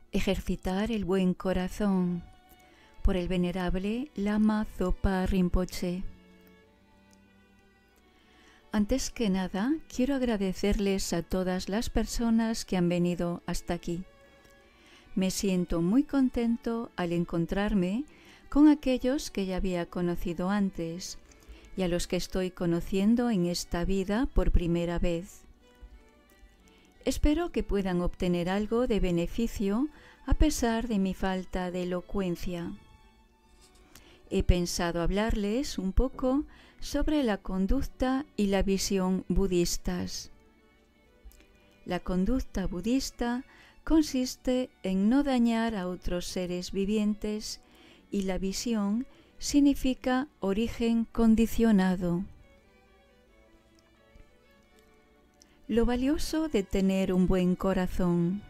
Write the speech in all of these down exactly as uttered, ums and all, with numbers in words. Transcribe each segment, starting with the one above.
Ejercitar el buen corazón, por el venerable Lama Zopa Rinpoche. Antes que nada, quiero agradecerles a todas las personas que han venido hasta aquí. Me siento muy contento al encontrarme con aquellos que ya había conocido antes y a los que estoy conociendo en esta vida por primera vez. Espero que puedan obtener algo de beneficio a pesar de mi falta de elocuencia. He pensado hablarles un poco sobre la conducta y la visión budistas. La conducta budista consiste en no dañar a otros seres vivientes y la visión significa origen condicionado. Lo valioso de tener un buen corazón.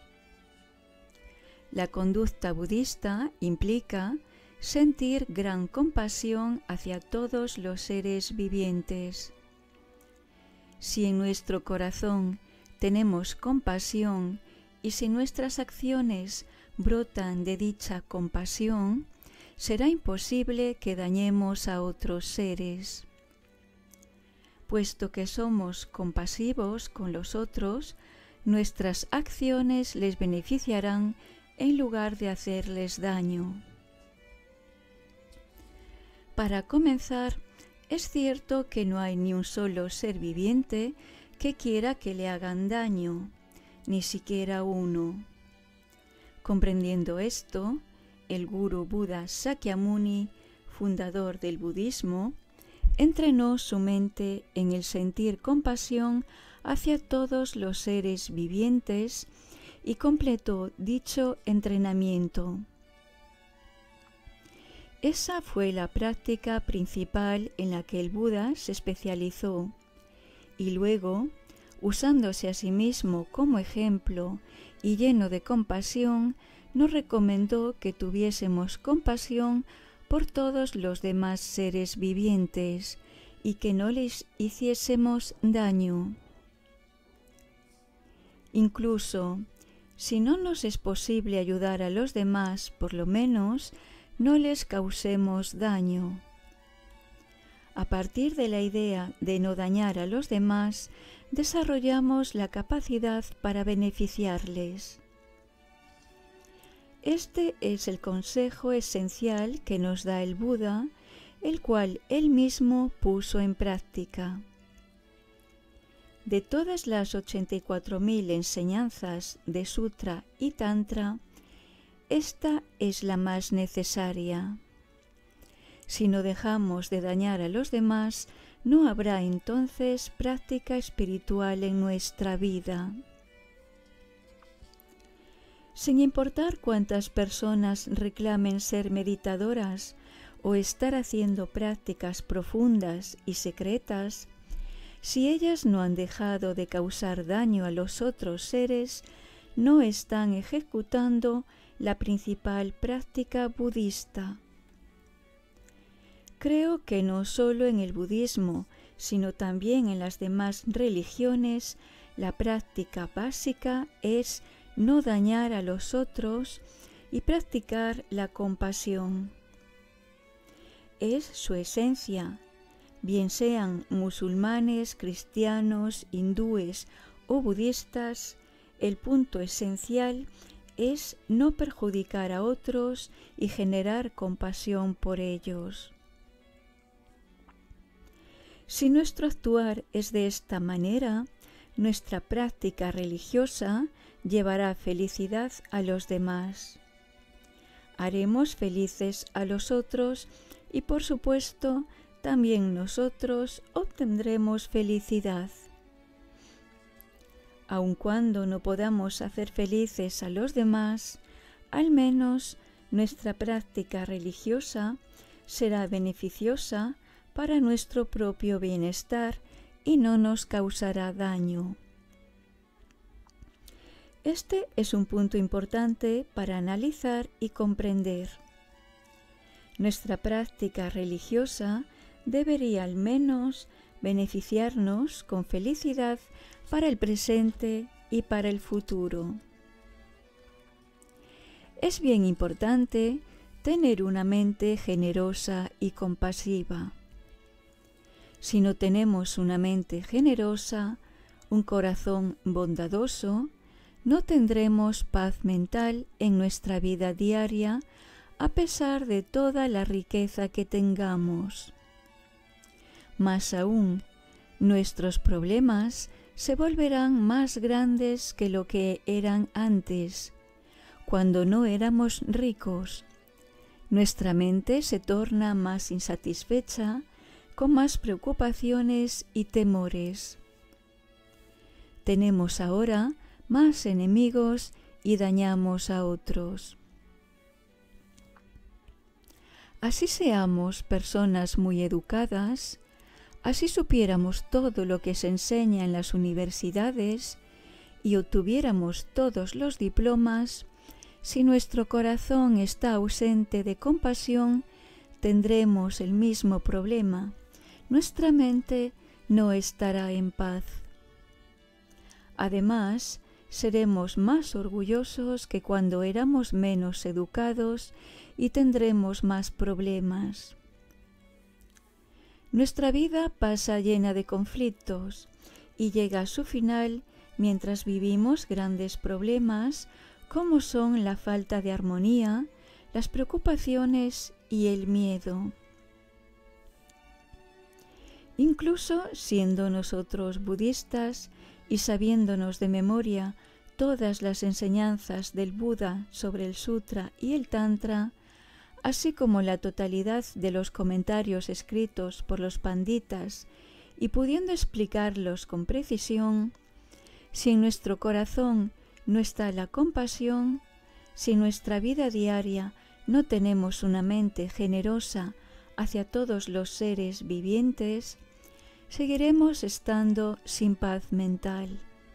La conducta budista implica sentir gran compasión hacia todos los seres vivientes. Si en nuestro corazón tenemos compasión y si nuestras acciones brotan de dicha compasión, será imposible que dañemos a otros seres. Puesto que somos compasivos con los otros, nuestras acciones les beneficiarán en lugar de hacerles daño. Para comenzar, es cierto que no hay ni un solo ser viviente que quiera que le hagan daño, ni siquiera uno. Comprendiendo esto, el Guru Buda Sakyamuni, fundador del budismo, entrenó su mente en el sentir compasión hacia todos los seres vivientes y completó dicho entrenamiento. Esa fue la práctica principal en la que el Buda se especializó y luego, usándose a sí mismo como ejemplo y lleno de compasión, nos recomendó que tuviésemos compasión por todos los demás seres vivientes y que no les hiciésemos daño. Incluso, si no nos es posible ayudar a los demás, por lo menos no les causemos daño. A partir de la idea de no dañar a los demás, desarrollamos la capacidad para beneficiarles. Este es el consejo esencial que nos da el Buda, el cual él mismo puso en práctica. De todas las ochenta y cuatro mil enseñanzas de Sutra y Tantra, esta es la más necesaria. Si no dejamos de dañar a los demás, no habrá entonces práctica espiritual en nuestra vida. Sin importar cuántas personas reclamen ser meditadoras o estar haciendo prácticas profundas y secretas, si ellas no han dejado de causar daño a los otros seres, no están ejecutando la principal práctica budista. Creo que no solo en el budismo, sino también en las demás religiones, la práctica básica es no dañar a los otros y practicar la compasión. Es su esencia, bien sean musulmanes, cristianos, hindúes o budistas, el punto esencial es no perjudicar a otros y generar compasión por ellos. Si nuestro actuar es de esta manera, nuestra práctica religiosa llevará felicidad a los demás. Haremos felices a los otros y, por supuesto, también nosotros obtendremos felicidad. Aun cuando no podamos hacer felices a los demás, al menos nuestra práctica religiosa será beneficiosa para nuestro propio bienestar y no nos causará daño. Este es un punto importante para analizar y comprender. Nuestra práctica religiosa debería al menos beneficiarnos con felicidad para el presente y para el futuro. Es bien importante tener una mente generosa y compasiva. Si no tenemos una mente generosa, un corazón bondadoso, no tendremos paz mental en nuestra vida diaria a pesar de toda la riqueza que tengamos. Más aún, nuestros problemas se volverán más grandes que lo que eran antes, cuando no éramos ricos. Nuestra mente se torna más insatisfecha, con más preocupaciones y temores. Tenemos ahora más enemigos y dañamos a otros. Así seamos personas muy educadas, así supiéramos todo lo que se enseña en las universidades y obtuviéramos todos los diplomas, si nuestro corazón está ausente de compasión, tendremos el mismo problema. Nuestra mente no estará en paz. Además, seremos más orgullosos que cuando éramos menos educados y tendremos más problemas. Nuestra vida pasa llena de conflictos y llega a su final mientras vivimos grandes problemas como son la falta de armonía, las preocupaciones y el miedo. Incluso siendo nosotros budistas y sabiéndonos de memoria todas las enseñanzas del Buda sobre el Sutra y el Tantra, así como la totalidad de los comentarios escritos por los panditas y pudiendo explicarlos con precisión, si en nuestro corazón no está la compasión, si en nuestra vida diaria no tenemos una mente generosa hacia todos los seres vivientes, seguiremos estando sin paz mental.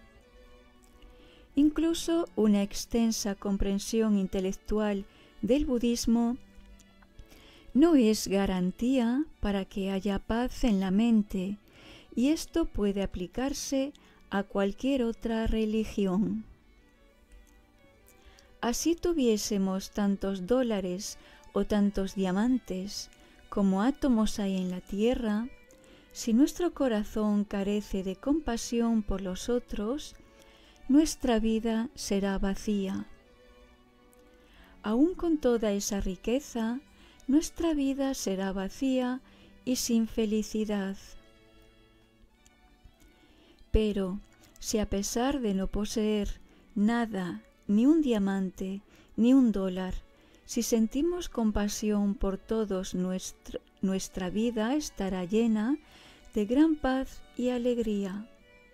Incluso una extensa comprensión intelectual del budismo no es garantía para que haya paz en la mente, y esto puede aplicarse a cualquier otra religión. Así tuviésemos tantos dólares o tantos diamantes como átomos hay en la tierra, si nuestro corazón carece de compasión por los otros, nuestra vida será vacía. Aún con toda esa riqueza, nuestra vida será vacía y sin felicidad. Pero si a pesar de no poseer nada, ni un diamante, ni un dólar, si sentimos compasión por todos, nuestro, nuestra vida estará llena de gran paz y alegría.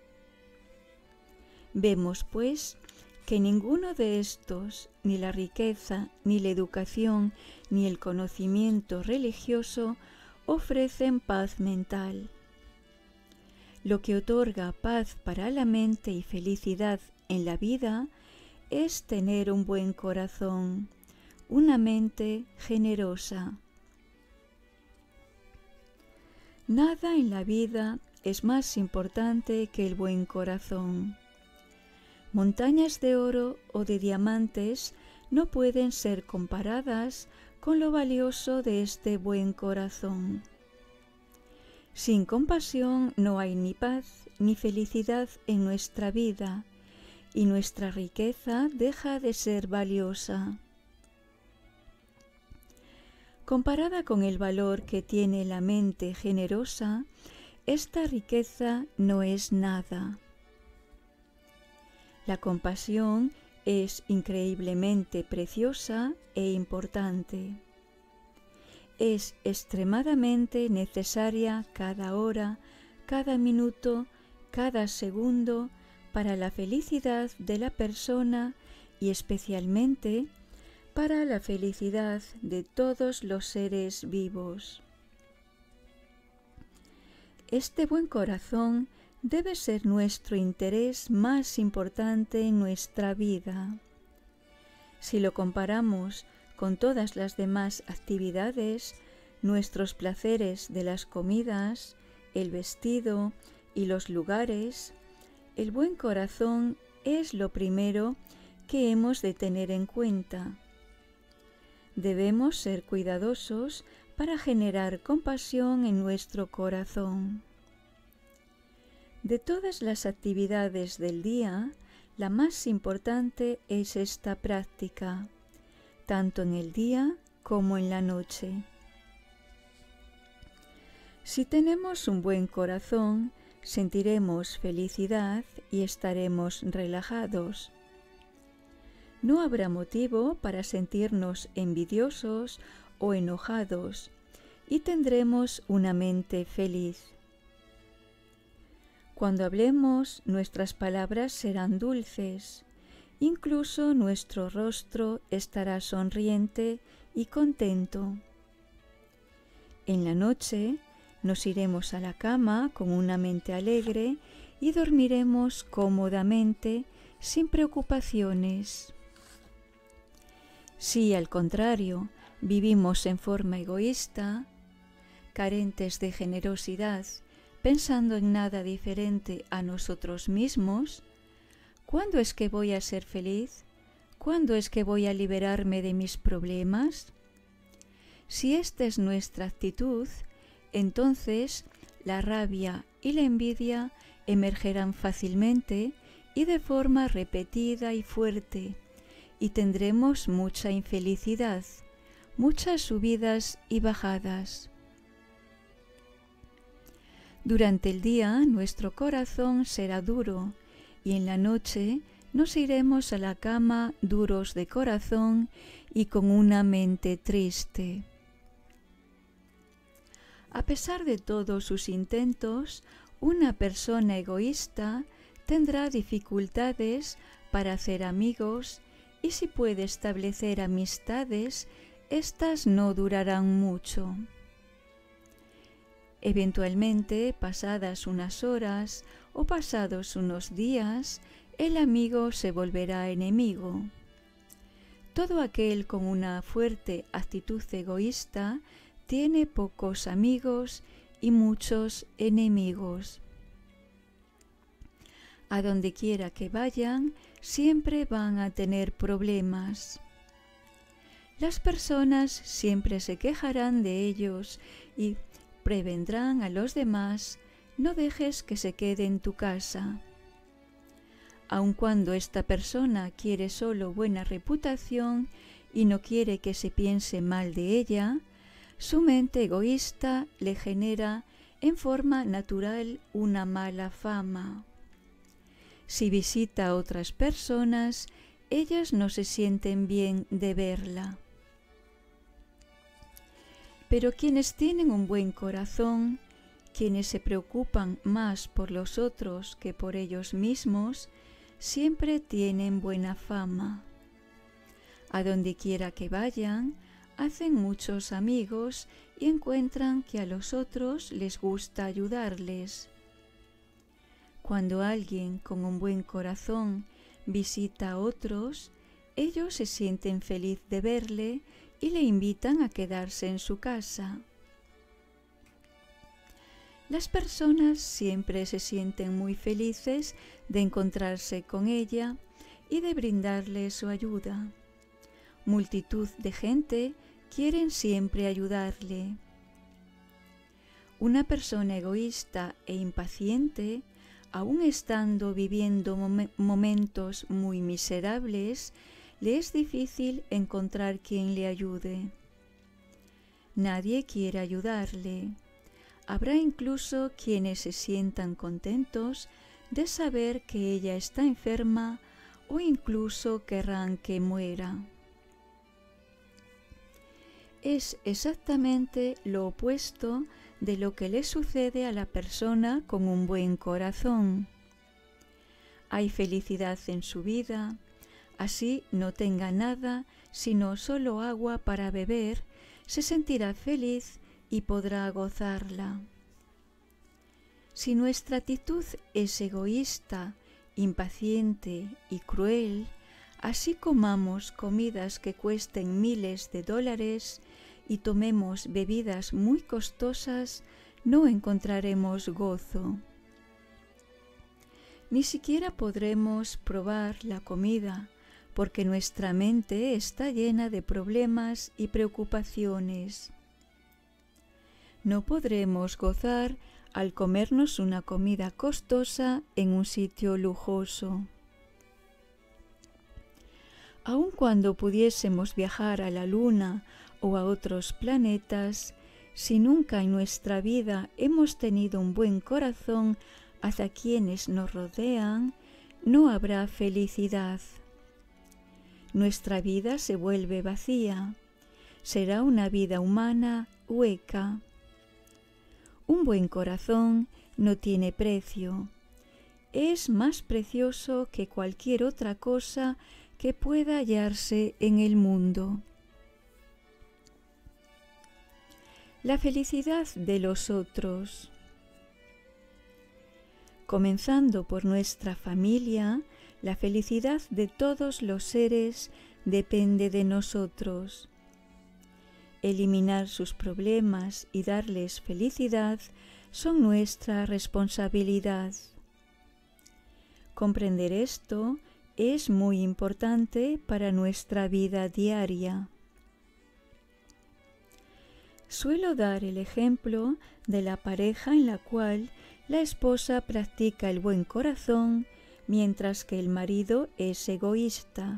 Vemos, pues, que ninguno de estos, ni la riqueza, ni la educación, ni el conocimiento religioso, ofrecen paz mental. Lo que otorga paz para la mente y felicidad en la vida es tener un buen corazón, una mente generosa. Nada en la vida es más importante que el buen corazón. Montañas de oro o de diamantes no pueden ser comparadas con lo valioso de este buen corazón. Sin compasión no hay ni paz ni felicidad en nuestra vida, y nuestra riqueza deja de ser valiosa. Comparada con el valor que tiene la mente generosa, esta riqueza no es nada. La compasión es increíblemente preciosa e importante. Es extremadamente necesaria cada hora, cada minuto, cada segundo para la felicidad de la persona y especialmente para la felicidad de todos los seres vivos. Este buen corazón debe ser nuestro interés más importante en nuestra vida. Si lo comparamos con todas las demás actividades, nuestros placeres de las comidas, el vestido y los lugares, el buen corazón es lo primero que hemos de tener en cuenta. Debemos ser cuidadosos para generar compasión en nuestro corazón. De todas las actividades del día, la más importante es esta práctica, tanto en el día como en la noche. Si tenemos un buen corazón, sentiremos felicidad y estaremos relajados. No habrá motivo para sentirnos envidiosos o enojados y tendremos una mente feliz. Cuando hablemos, nuestras palabras serán dulces, incluso nuestro rostro estará sonriente y contento. En la noche nos iremos a la cama con una mente alegre y dormiremos cómodamente sin preocupaciones. Si, al contrario, vivimos en forma egoísta, carentes de generosidad, pensando en nada diferente a nosotros mismos, ¿cuándo es que voy a ser feliz? ¿Cuándo es que voy a liberarme de mis problemas? Si esta es nuestra actitud, entonces la rabia y la envidia emergerán fácilmente y de forma repetida y fuerte, y tendremos mucha infelicidad, muchas subidas y bajadas. Durante el día nuestro corazón será duro y en la noche nos iremos a la cama duros de corazón y con una mente triste. A pesar de todos sus intentos, una persona egoísta tendrá dificultades para hacer amigos y si puede establecer amistades, éstas no durarán mucho. Eventualmente, pasadas unas horas o pasados unos días, el amigo se volverá enemigo. Todo aquel con una fuerte actitud egoísta tiene pocos amigos y muchos enemigos. A donde quiera que vayan, siempre van a tener problemas. Las personas siempre se quejarán de ellos y prevendrán a los demás: no dejes que se quede en tu casa. Aun cuando esta persona quiere solo buena reputación y no quiere que se piense mal de ella, su mente egoísta le genera en forma natural una mala fama. Si visita a otras personas, ellas no se sienten bien de verla. Pero quienes tienen un buen corazón, quienes se preocupan más por los otros que por ellos mismos, siempre tienen buena fama. A donde quiera que vayan, hacen muchos amigos y encuentran que a los otros les gusta ayudarles. Cuando alguien con un buen corazón visita a otros, ellos se sienten felices de verle y le invitan a quedarse en su casa. Las personas siempre se sienten muy felices de encontrarse con ella y de brindarle su ayuda. Multitud de gente quieren siempre ayudarle. Una persona egoísta e impaciente, aun estando viviendo mom- momentos muy miserables, le es difícil encontrar quien le ayude. Nadie quiere ayudarle. Habrá incluso quienes se sientan contentos de saber que ella está enferma o incluso querrán que muera. Es exactamente lo opuesto de lo que le sucede a la persona con un buen corazón. Hay felicidad en su vida, así no tenga nada sino solo agua para beber, se sentirá feliz y podrá gozarla. Si nuestra actitud es egoísta, impaciente y cruel, así comamos comidas que cuesten miles de dólares y tomemos bebidas muy costosas, no encontraremos gozo. Ni siquiera podremos probar la comida, porque nuestra mente está llena de problemas y preocupaciones. No podremos gozar al comernos una comida costosa en un sitio lujoso. Aun cuando pudiésemos viajar a la Luna o a otros planetas, si nunca en nuestra vida hemos tenido un buen corazón hacia quienes nos rodean, no habrá felicidad. Nuestra vida se vuelve vacía. Será una vida humana hueca. Un buen corazón no tiene precio. Es más precioso que cualquier otra cosa que pueda hallarse en el mundo. La felicidad de los otros. Comenzando por nuestra familia, la felicidad de todos los seres depende de nosotros. Eliminar sus problemas y darles felicidad son nuestra responsabilidad. Comprender esto es muy importante para nuestra vida diaria. Suelo dar el ejemplo de la pareja en la cual la esposa practica el buen corazón mientras que el marido es egoísta.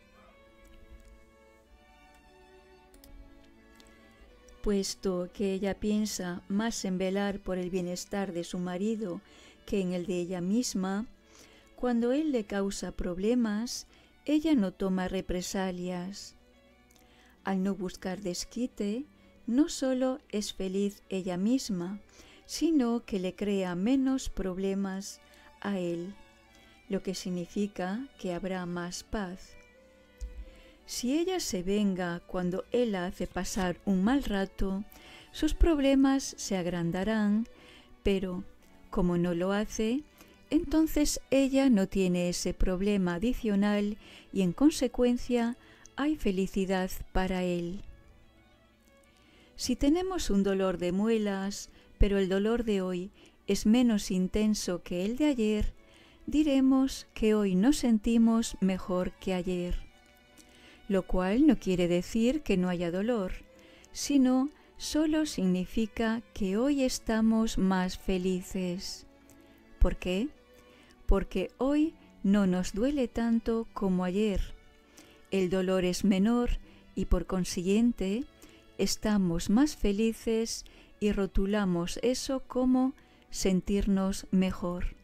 Puesto que ella piensa más en velar por el bienestar de su marido que en el de ella misma, cuando él le causa problemas, ella no toma represalias. Al no buscar desquite, no solo es feliz ella misma, sino que le crea menos problemas a él, lo que significa que habrá más paz. Si ella se venga cuando él la hace pasar un mal rato, sus problemas se agrandarán, pero como no lo hace, entonces ella no tiene ese problema adicional y en consecuencia hay felicidad para él. Si tenemos un dolor de muelas, pero el dolor de hoy es menos intenso que el de ayer, diremos que hoy nos sentimos mejor que ayer, lo cual no quiere decir que no haya dolor, sino solo significa que hoy estamos más felices. ¿Por qué? Porque hoy no nos duele tanto como ayer. El dolor es menor y por consiguiente estamos más felices y rotulamos eso como sentirnos mejor.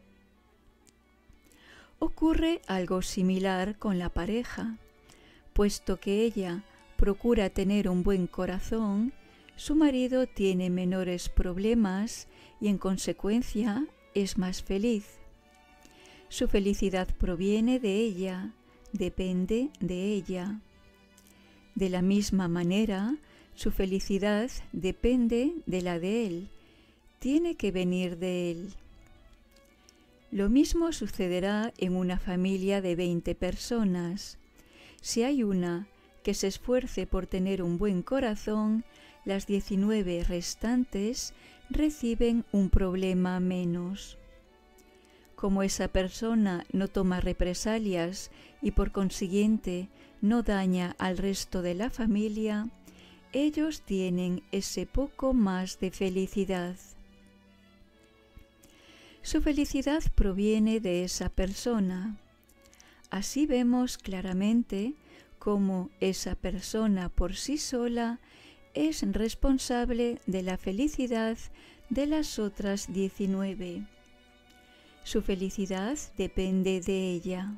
Ocurre algo similar con la pareja. Puesto que ella procura tener un buen corazón, su marido tiene menores problemas y en consecuencia es más feliz. Su felicidad proviene de ella, depende de ella. De la misma manera, su felicidad depende de la de él, tiene que venir de él. Lo mismo sucederá en una familia de veinte personas. Si hay una que se esfuerce por tener un buen corazón, las diecinueve restantes reciben un problema menos. Como esa persona no toma represalias y por consiguiente no daña al resto de la familia, ellos tienen ese poco más de felicidad. Su felicidad proviene de esa persona. Así vemos claramente cómo esa persona por sí sola es responsable de la felicidad de las otras diecinueve. Su felicidad depende de ella.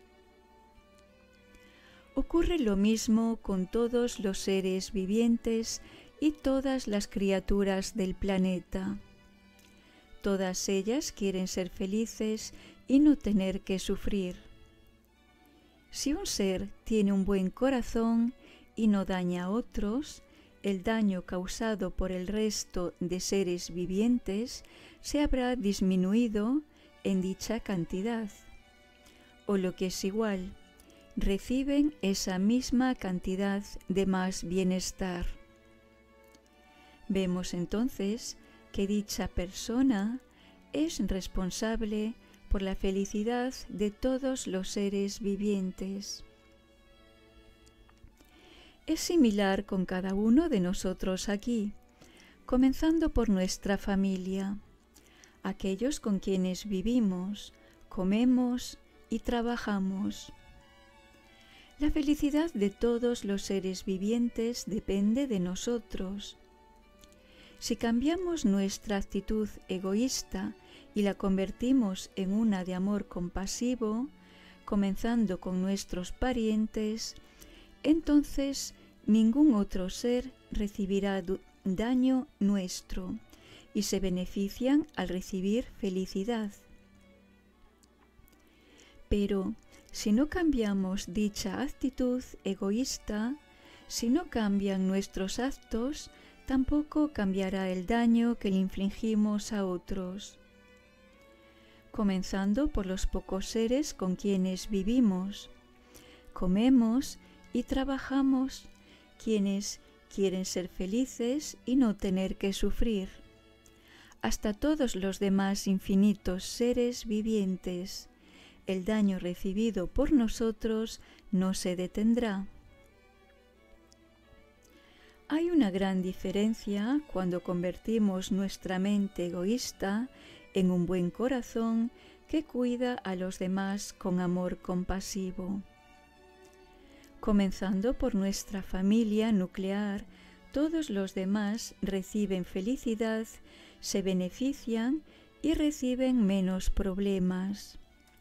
Ocurre lo mismo con todos los seres vivientes y todas las criaturas del planeta. Todas ellas quieren ser felices y no tener que sufrir. Si un ser tiene un buen corazón y no daña a otros, el daño causado por el resto de seres vivientes se habrá disminuido en dicha cantidad. O lo que es igual, reciben esa misma cantidad de más bienestar. Vemos entonces que dicha persona es responsable por la felicidad de todos los seres vivientes. es similar con cada uno de nosotros aquí, comenzando por nuestra familia, aquellos con quienes vivimos, comemos y trabajamos. La felicidad de todos los seres vivientes depende de nosotros. Si cambiamos nuestra actitud egoísta y la convertimos en una de amor compasivo, comenzando con nuestros parientes, entonces ningún otro ser recibirá daño nuestro y se benefician al recibir felicidad. Pero si no cambiamos dicha actitud egoísta, si no cambian nuestros actos, tampoco cambiará el daño que le infligimos a otros. Comenzando por los pocos seres con quienes vivimos, comemos y trabajamos, quienes quieren ser felices y no tener que sufrir, hasta todos los demás infinitos seres vivientes. El daño recibido por nosotros no se detendrá. Hay una gran diferencia cuando convertimos nuestra mente egoísta en un buen corazón que cuida a los demás con amor compasivo. Comenzando por nuestra familia nuclear, todos los demás reciben felicidad, se benefician y reciben menos problemas.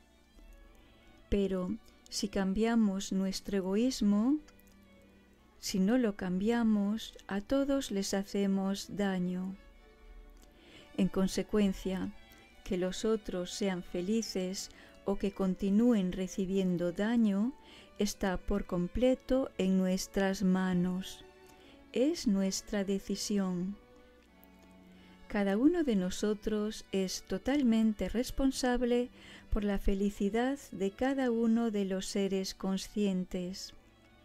Pero si cambiamos nuestro egoísmo, si no lo cambiamos, a todos les hacemos daño. En consecuencia, que los otros sean felices o que continúen recibiendo daño está por completo en nuestras manos. Es nuestra decisión. Cada uno de nosotros es totalmente responsable por la felicidad de cada uno de los seres conscientes.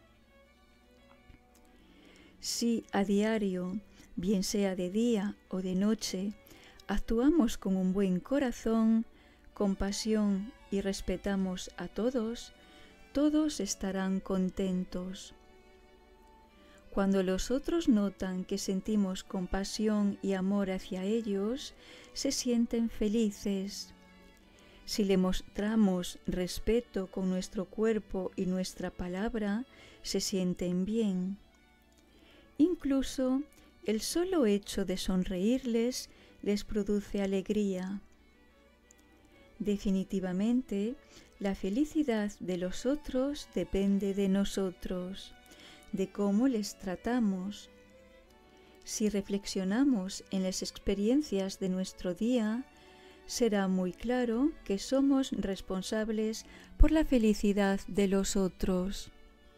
Si a diario, bien sea de día o de noche, actuamos con un buen corazón, compasión y respetamos a todos, todos estarán contentos. Cuando los otros notan que sentimos compasión y amor hacia ellos, se sienten felices. Si le mostramos respeto con nuestro cuerpo y nuestra palabra, se sienten bien. Incluso el solo hecho de sonreírles les produce alegría. Definitivamente, la felicidad de los otros depende de nosotros, de cómo les tratamos. Si reflexionamos en las experiencias de nuestro día, será muy claro que somos responsables por la felicidad de los otros.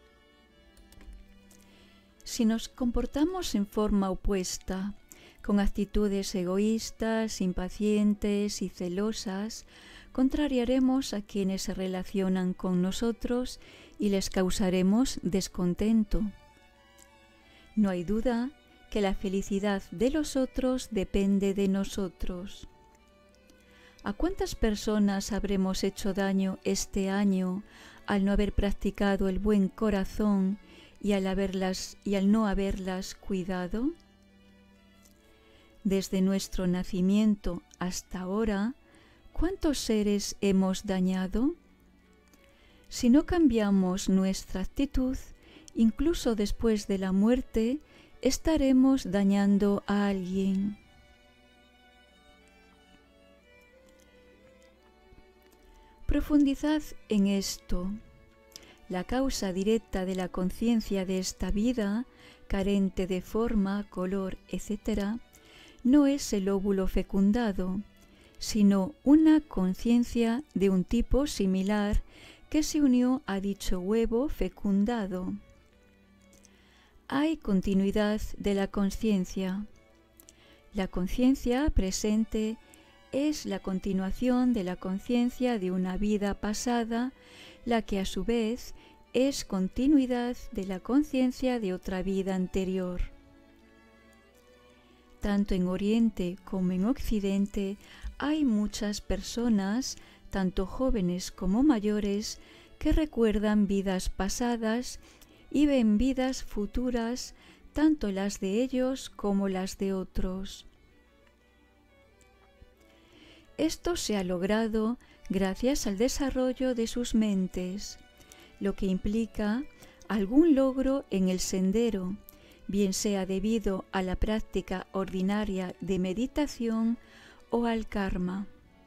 Si nos comportamos en forma opuesta, con actitudes egoístas, impacientes y celosas, contrariaremos a quienes se relacionan con nosotros y les causaremos descontento. No hay duda que la felicidad de los otros depende de nosotros. ¿A cuántas personas habremos hecho daño este año al no haber practicado el buen corazón y al, haberlas, y al no haberlas cuidado? Desde nuestro nacimiento hasta ahora, ¿cuántos seres hemos dañado? Si no cambiamos nuestra actitud, incluso después de la muerte, estaremos dañando a alguien. Profundizad en esto. La causa directa de la conciencia de esta vida, carente de forma, color, etcétera, no es el óvulo fecundado, sino una conciencia de un tipo similar que se unió a dicho huevo fecundado. Hay continuidad de la conciencia. La conciencia presente es la continuación de la conciencia de una vida pasada, la que a su vez es continuidad de la conciencia de otra vida anterior. Tanto en Oriente como en Occidente hay muchas personas, tanto jóvenes como mayores, que recuerdan vidas pasadas, y ven vidas futuras, tanto las de ellos como las de otros. Esto se ha logrado gracias al desarrollo de sus mentes, lo que implica algún logro en el sendero, bien sea debido a la práctica ordinaria de meditación o al karma.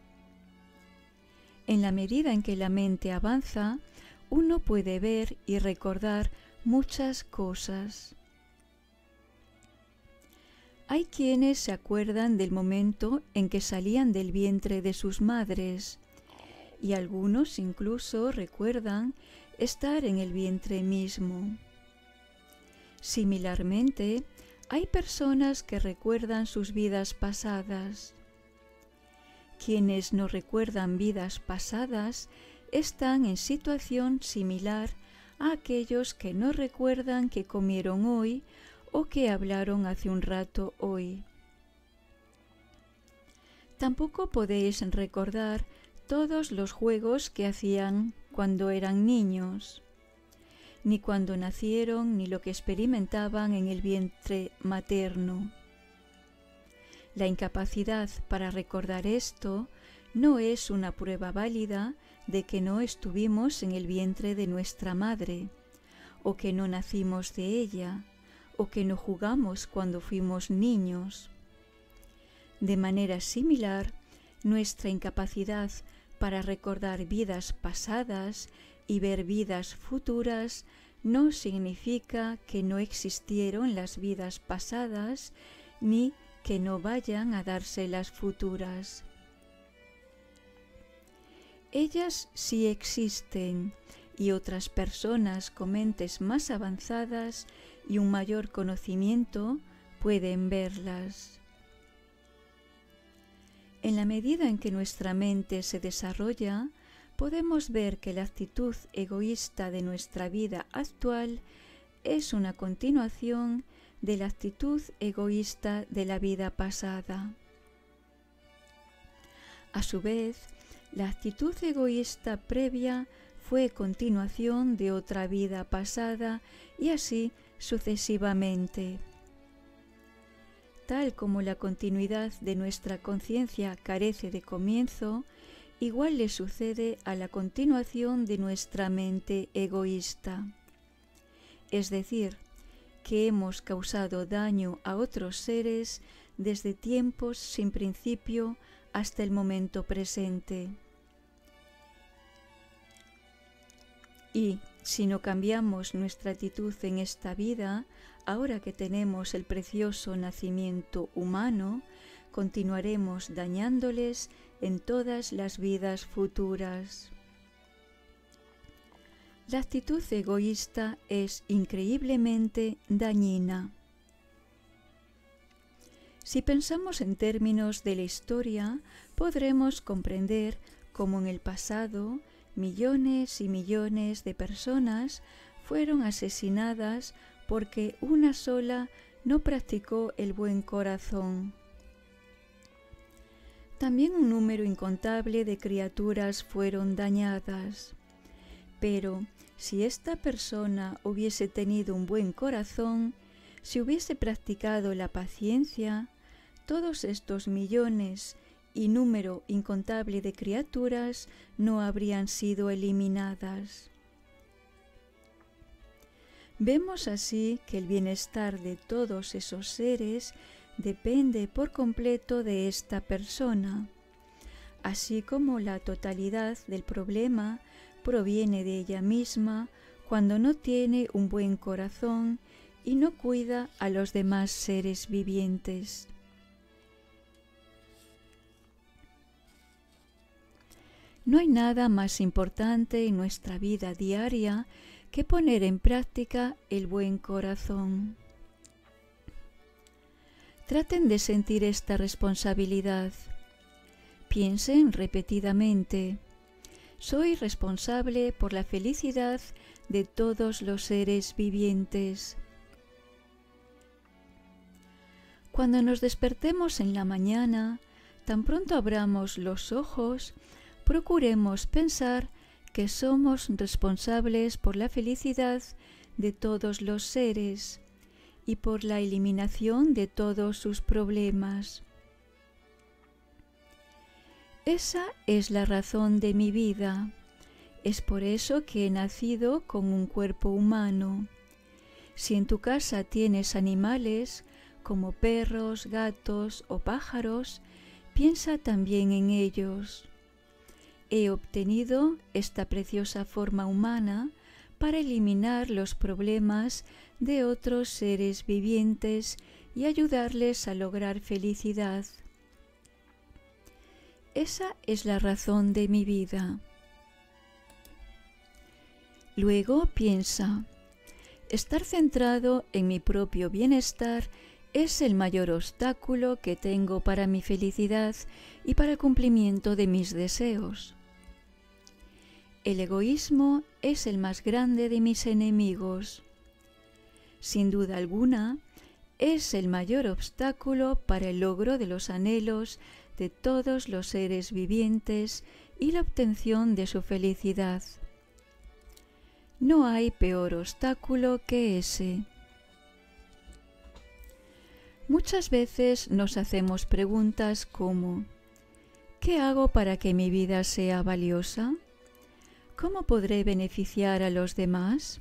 En la medida en que la mente avanza, uno puede ver y recordar muchas cosas. Hay quienes se acuerdan del momento en que salían del vientre de sus madres, y algunos incluso recuerdan estar en el vientre mismo. Similarmente, hay personas que recuerdan sus vidas pasadas. Quienes no recuerdan vidas pasadas están en situación similar a aquellos que no recuerdan que comieron hoy o que hablaron hace un rato hoy. Tampoco podéis recordar todos los juegos que hacían cuando eran niños, ni cuando nacieron, ni lo que experimentaban en el vientre materno. La incapacidad para recordar esto no es una prueba válida de que no estuvimos en el vientre de nuestra madre, o que no nacimos de ella, o que no jugamos cuando fuimos niños. De manera similar, nuestra incapacidad para recordar vidas pasadas y ver vidas futuras no significa que no existieron las vidas pasadas ni que no vayan a darse las futuras. Ellas sí existen, y otras personas con mentes más avanzadas y un mayor conocimiento pueden verlas. En la medida en que nuestra mente se desarrolla, podemos ver que la actitud egoísta de nuestra vida actual es una continuación de la actitud egoísta de la vida pasada. A su vez, la actitud egoísta previa fue continuación de otra vida pasada y así sucesivamente. Tal como la continuidad de nuestra conciencia carece de comienzo, igual le sucede a la continuación de nuestra mente egoísta. Es decir, que hemos causado daño a otros seres desde tiempos sin principio hasta el momento presente. Y si no cambiamos nuestra actitud en esta vida, ahora que tenemos el precioso nacimiento humano, continuaremos dañándoles en todas las vidas futuras. La actitud egoísta es increíblemente dañina. Si pensamos en términos de la historia, podremos comprender cómo en el pasado millones y millones de personas fueron asesinadas porque una sola no practicó el buen corazón. También un número incontable de criaturas fueron dañadas. Pero si esta persona hubiese tenido un buen corazón, si hubiese practicado la paciencia, todos estos millones y número incontable de criaturas no habrían sido eliminadas. Vemos así que el bienestar de todos esos seres depende por completo de esta persona, así como la totalidad del problema proviene de ella misma cuando no tiene un buen corazón y no cuida a los demás seres vivientes. No hay nada más importante en nuestra vida diaria que poner en práctica el buen corazón. Traten de sentir esta responsabilidad. Piensen repetidamente: soy responsable por la felicidad de todos los seres vivientes. Cuando nos despertemos en la mañana, tan pronto abramos los ojos, procuremos pensar que somos responsables por la felicidad de todos los seres y por la eliminación de todos sus problemas. Esa es la razón de mi vida. Es por eso que he nacido con un cuerpo humano. Si en tu casa tienes animales como perros, gatos o pájaros, piensa también en ellos. He obtenido esta preciosa forma humana para eliminar los problemas de otros seres vivientes y ayudarles a lograr felicidad. Esa es la razón de mi vida. Luego piensa, estar centrado en mi propio bienestar es el mayor obstáculo que tengo para mi felicidad y para el cumplimiento de mis deseos. El egoísmo es el más grande de mis enemigos. Sin duda alguna, es el mayor obstáculo para el logro de los anhelos de todos los seres vivientes y la obtención de su felicidad. No hay peor obstáculo que ese. Muchas veces nos hacemos preguntas como: ¿qué hago para que mi vida sea valiosa? ¿Cómo podré beneficiar a los demás?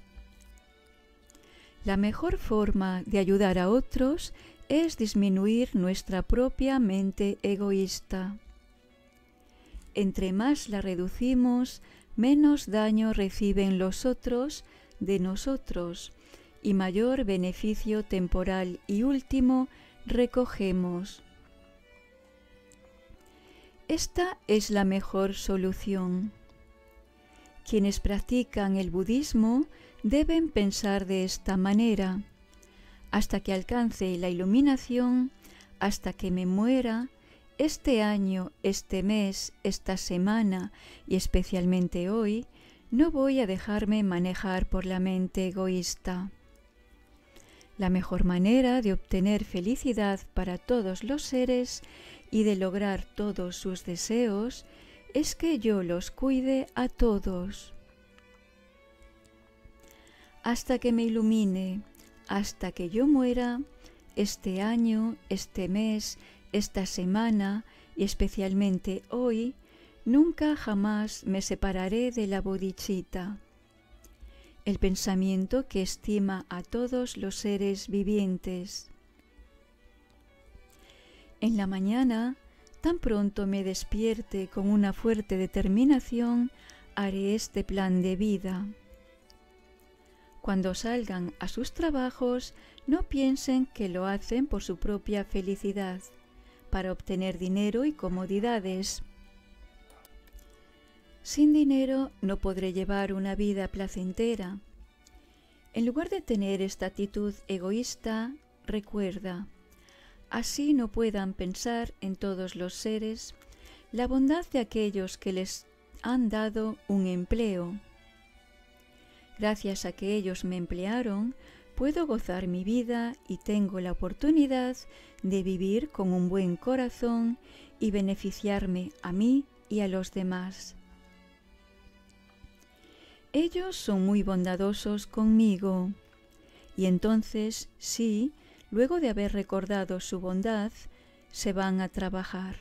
La mejor forma de ayudar a otros es disminuir nuestra propia mente egoísta. Entre más la reducimos, menos daño reciben los otros de nosotros y mayor beneficio temporal y último recogemos. Esta es la mejor solución. Quienes practican el budismo deben pensar de esta manera: hasta que alcance la iluminación, hasta que me muera, este año, este mes, esta semana y especialmente hoy, no voy a dejarme manejar por la mente egoísta. La mejor manera de obtener felicidad para todos los seres y de lograr todos sus deseos es que yo los cuide a todos. Hasta que me ilumine, hasta que yo muera, este año, este mes, esta semana y especialmente hoy, nunca jamás me separaré de la bodhicitta, el pensamiento que estima a todos los seres vivientes. En la mañana, tan pronto me despierte con una fuerte determinación, haré este plan de vida. Cuando salgan a sus trabajos, no piensen que lo hacen por su propia felicidad, para obtener dinero y comodidades. Sin dinero no podré llevar una vida placentera. En lugar de tener esta actitud egoísta, recuerda: así no puedan pensar en todos los seres la bondad de aquellos que les han dado un empleo. Gracias a que ellos me emplearon, puedo gozar mi vida y tengo la oportunidad de vivir con un buen corazón y beneficiarme a mí y a los demás. Ellos son muy bondadosos conmigo. Y entonces, sí, luego de haber recordado su bondad, se van a trabajar.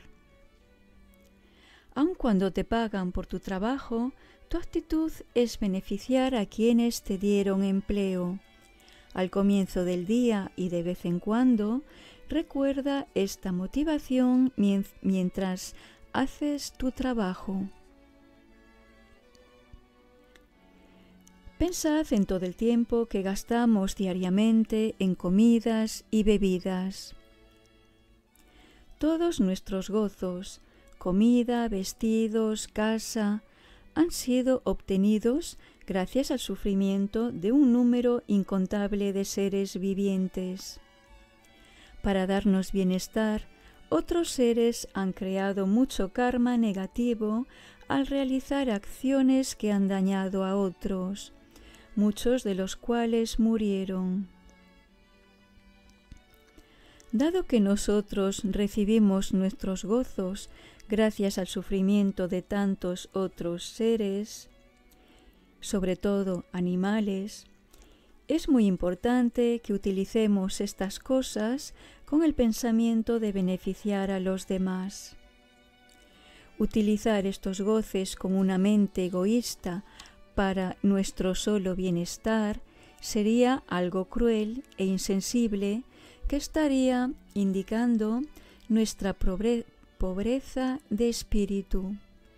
Aun cuando te pagan por tu trabajo, tu actitud es beneficiar a quienes te dieron empleo. Al comienzo del día y de vez en cuando, recuerda esta motivación mientras haces tu trabajo. Pensad en todo el tiempo que gastamos diariamente en comidas y bebidas. Todos nuestros gozos, comida, vestidos, casa, han sido obtenidos gracias al sufrimiento de un número incontable de seres vivientes. Para darnos bienestar, otros seres han creado mucho karma negativo al realizar acciones que han dañado a otros, muchos de los cuales murieron. Dado que nosotros recibimos nuestros gozos gracias al sufrimiento de tantos otros seres, sobre todo animales, Es muy importante que utilicemos estas cosas con el pensamiento de beneficiar a los demás. Utilizar estos goces con una mente egoísta para nuestro solo bienestar sería algo cruel e insensible que estaría indicando nuestra pobreza de espíritu.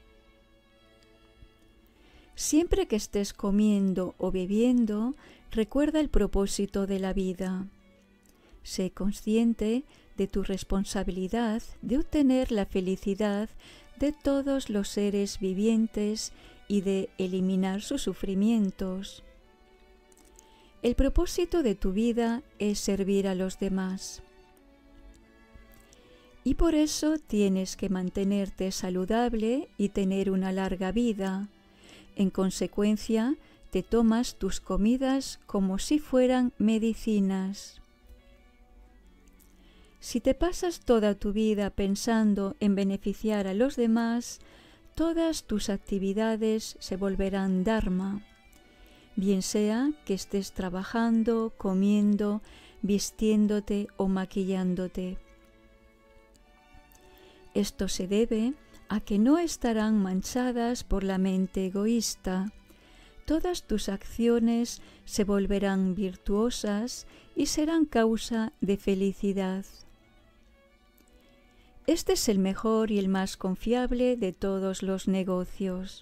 Siempre que estés comiendo o bebiendo, recuerda el propósito de la vida. Sé consciente de tu responsabilidad de obtener la felicidad de todos los seres vivientes y de eliminar sus sufrimientos. El propósito de tu vida es servir a los demás. Y por eso tienes que mantenerte saludable y tener una larga vida. En consecuencia, te tomas tus comidas como si fueran medicinas. Si te pasas toda tu vida pensando en beneficiar a los demás, todas tus actividades se volverán dharma, bien sea que estés trabajando, comiendo, vistiéndote o maquillándote. Esto se debe a que no estarán manchadas por la mente egoísta. Todas tus acciones se volverán virtuosas y serán causa de felicidad. Este es el mejor y el más confiable de todos los negocios.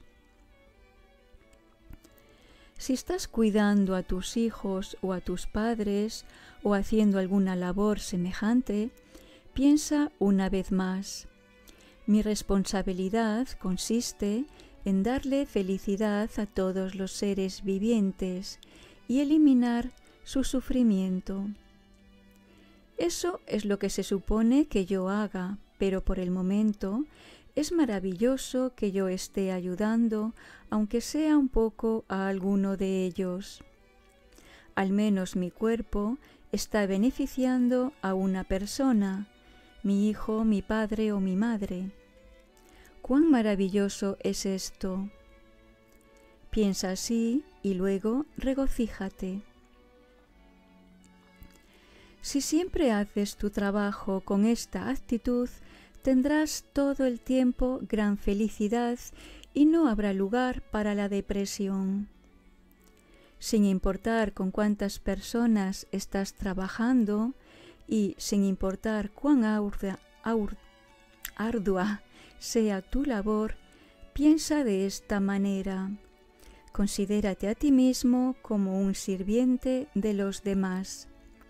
Si estás cuidando a tus hijos o a tus padres o haciendo alguna labor semejante, piensa una vez más: mi responsabilidad consiste en darle felicidad a todos los seres vivientes y eliminar su sufrimiento. Eso es lo que se supone que yo haga, pero por el momento es maravilloso que yo esté ayudando, aunque sea un poco, a alguno de ellos. Al menos mi cuerpo está beneficiando a una persona, mi hijo, mi padre o mi madre. ¡Cuán maravilloso es esto! Piensa así y luego regocíjate. Si siempre haces tu trabajo con esta actitud, tendrás todo el tiempo gran felicidad y no habrá lugar para la depresión. Sin importar con cuántas personas estás trabajando y sin importar cuán ardua, ardua sea tu labor, piensa de esta manera: considérate a ti mismo como un sirviente de los demás.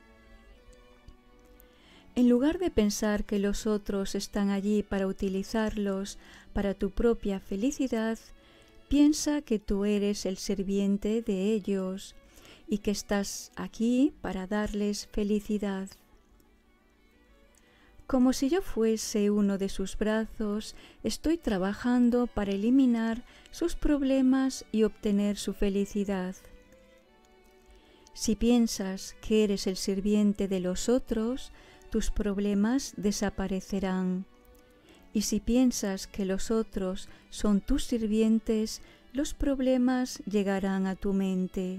En lugar de pensar que los otros están allí para utilizarlos para tu propia felicidad, piensa que tú eres el sirviente de ellos y que estás aquí para darles felicidad. Como si yo fuese uno de sus brazos, estoy trabajando para eliminar sus problemas y obtener su felicidad. Si piensas que eres el sirviente de los otros, tus problemas desaparecerán. Y si piensas que los otros son tus sirvientes, los problemas llegarán a tu mente.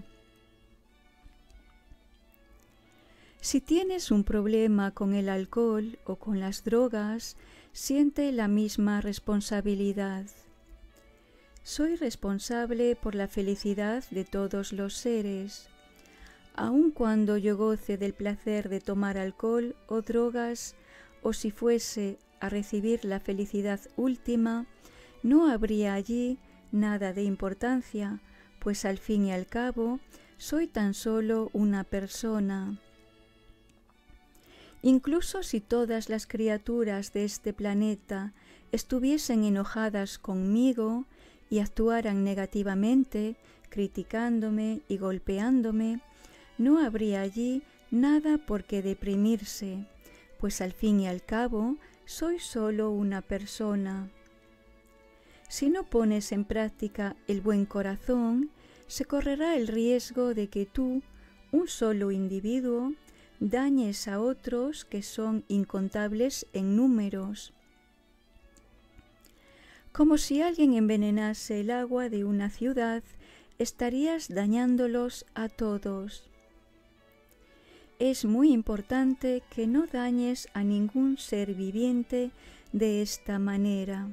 Si tienes un problema con el alcohol o con las drogas, siente la misma responsabilidad. Soy responsable por la felicidad de todos los seres. Aun cuando yo goce del placer de tomar alcohol o drogas, o si fuese a recibir la felicidad última, no habría allí nada de importancia, pues al fin y al cabo soy tan solo una persona. Incluso si todas las criaturas de este planeta estuviesen enojadas conmigo y actuaran negativamente, criticándome y golpeándome, no habría allí nada por qué deprimirse, pues al fin y al cabo soy solo una persona. Si no pones en práctica el buen corazón, se correrá el riesgo de que tú, un solo individuo, dañes a otros que son incontables en números. Como si alguien envenenase el agua de una ciudad, estarías dañándolos a todos. es muy importante que no dañes a ningún ser viviente de esta manera.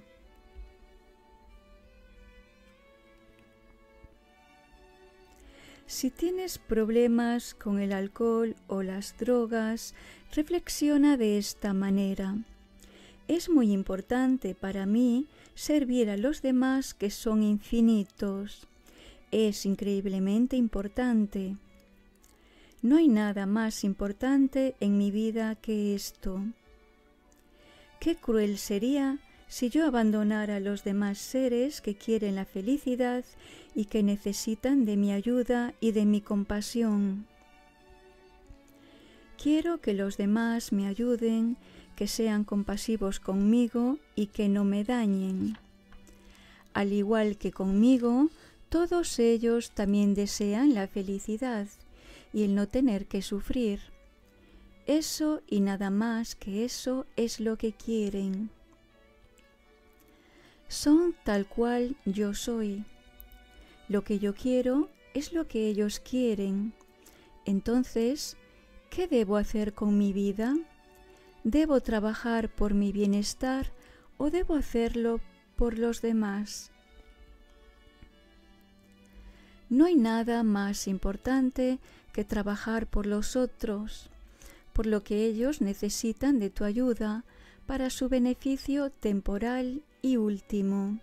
Si tienes problemas con el alcohol o las drogas, reflexiona de esta manera. Es muy importante para mí servir a los demás que son infinitos. Es increíblemente importante. No hay nada más importante en mi vida que esto. Qué cruel sería si yo abandonara a los demás seres que quieren la felicidad y que necesitan de mi ayuda y de mi compasión. Quiero que los demás me ayuden, que sean compasivos conmigo y que no me dañen. Al igual que conmigo, todos ellos también desean la felicidad y el no tener que sufrir. Eso y nada más que eso es lo que quieren. Son tal cual yo soy. Lo que yo quiero es lo que ellos quieren. Entonces, ¿qué debo hacer con mi vida? ¿Debo trabajar por mi bienestar o debo hacerlo por los demás? No hay nada más importante que trabajar por los otros, por lo que ellos necesitan de tu ayuda para su beneficio temporal y último.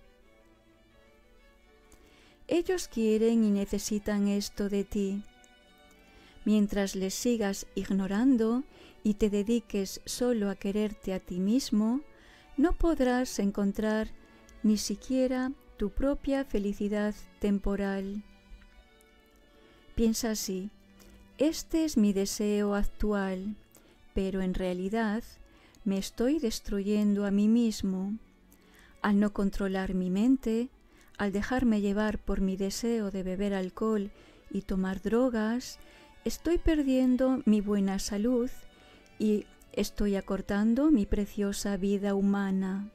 Ellos quieren y necesitan esto de ti. Mientras les sigas ignorando y te dediques solo a quererte a ti mismo, no podrás encontrar ni siquiera tu propia felicidad temporal. Piensa así: este es mi deseo actual, pero en realidad me estoy destruyendo a mí mismo. Al no controlar mi mente, al dejarme llevar por mi deseo de beber alcohol y tomar drogas, estoy perdiendo mi buena salud y estoy acortando mi preciosa vida humana.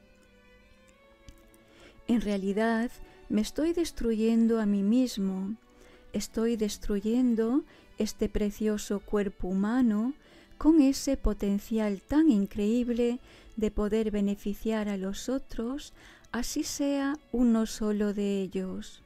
En realidad, me estoy destruyendo a mí mismo. Estoy destruyendo este precioso cuerpo humano con ese potencial tan increíble de poder beneficiar a los otros, así sea uno solo de ellos.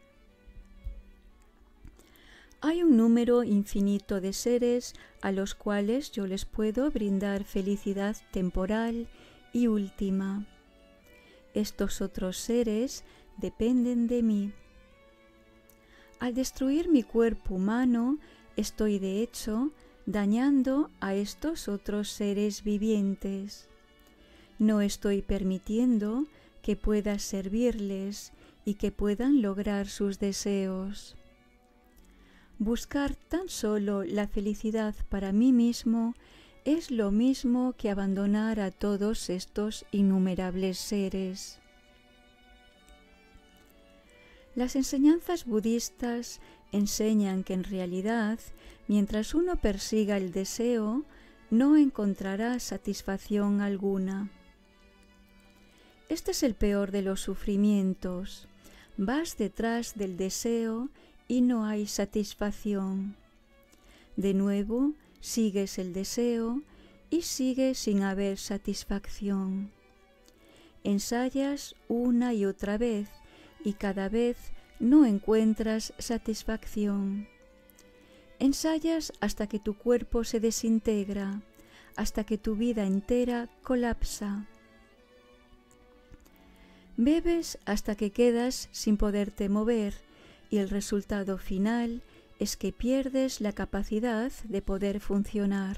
Hay un número infinito de seres a los cuales yo les puedo brindar felicidad temporal y última. Estos otros seres dependen de mí. Al destruir mi cuerpo humano, estoy de hecho dañando a estos otros seres vivientes. No estoy permitiendo que pueda servirles y que puedan lograr sus deseos. Buscar tan solo la felicidad para mí mismo es lo mismo que abandonar a todos estos innumerables seres. Las enseñanzas budistas enseñan que en realidad, mientras uno persiga el deseo, no encontrará satisfacción alguna. Este es el peor de los sufrimientos. Vas detrás del deseo y no hay satisfacción. De nuevo, sigues el deseo y sigue sin haber satisfacción. Ensayas una y otra vez y cada vez no encuentras satisfacción. Ensayas hasta que tu cuerpo se desintegra, hasta que tu vida entera colapsa. Bebes hasta que quedas sin poderte mover y el resultado final es que pierdes la capacidad de poder funcionar.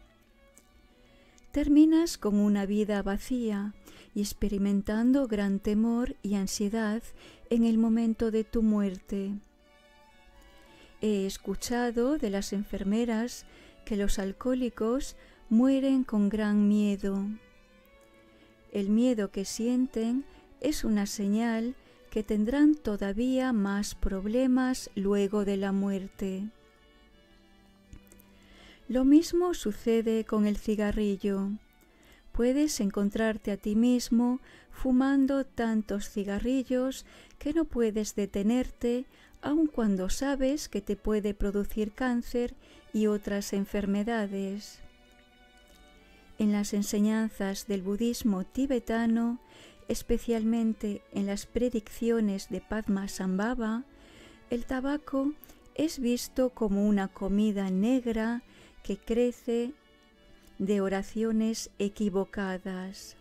Terminas con una vida vacía y experimentando gran temor y ansiedad en el momento de tu muerte. He escuchado de las enfermeras que los alcohólicos mueren con gran miedo. El miedo que sienten es una señal que tendrán todavía más problemas luego de la muerte. Lo mismo sucede con el cigarrillo. puedes encontrarte a ti mismo fumando tantos cigarrillos que no puedes detenerte, aun cuando sabes que te puede producir cáncer y otras enfermedades. En las enseñanzas del budismo tibetano, especialmente en las predicciones de Padmasambhava, el tabaco es visto como una comida negra que crece de oraciones equivocadas.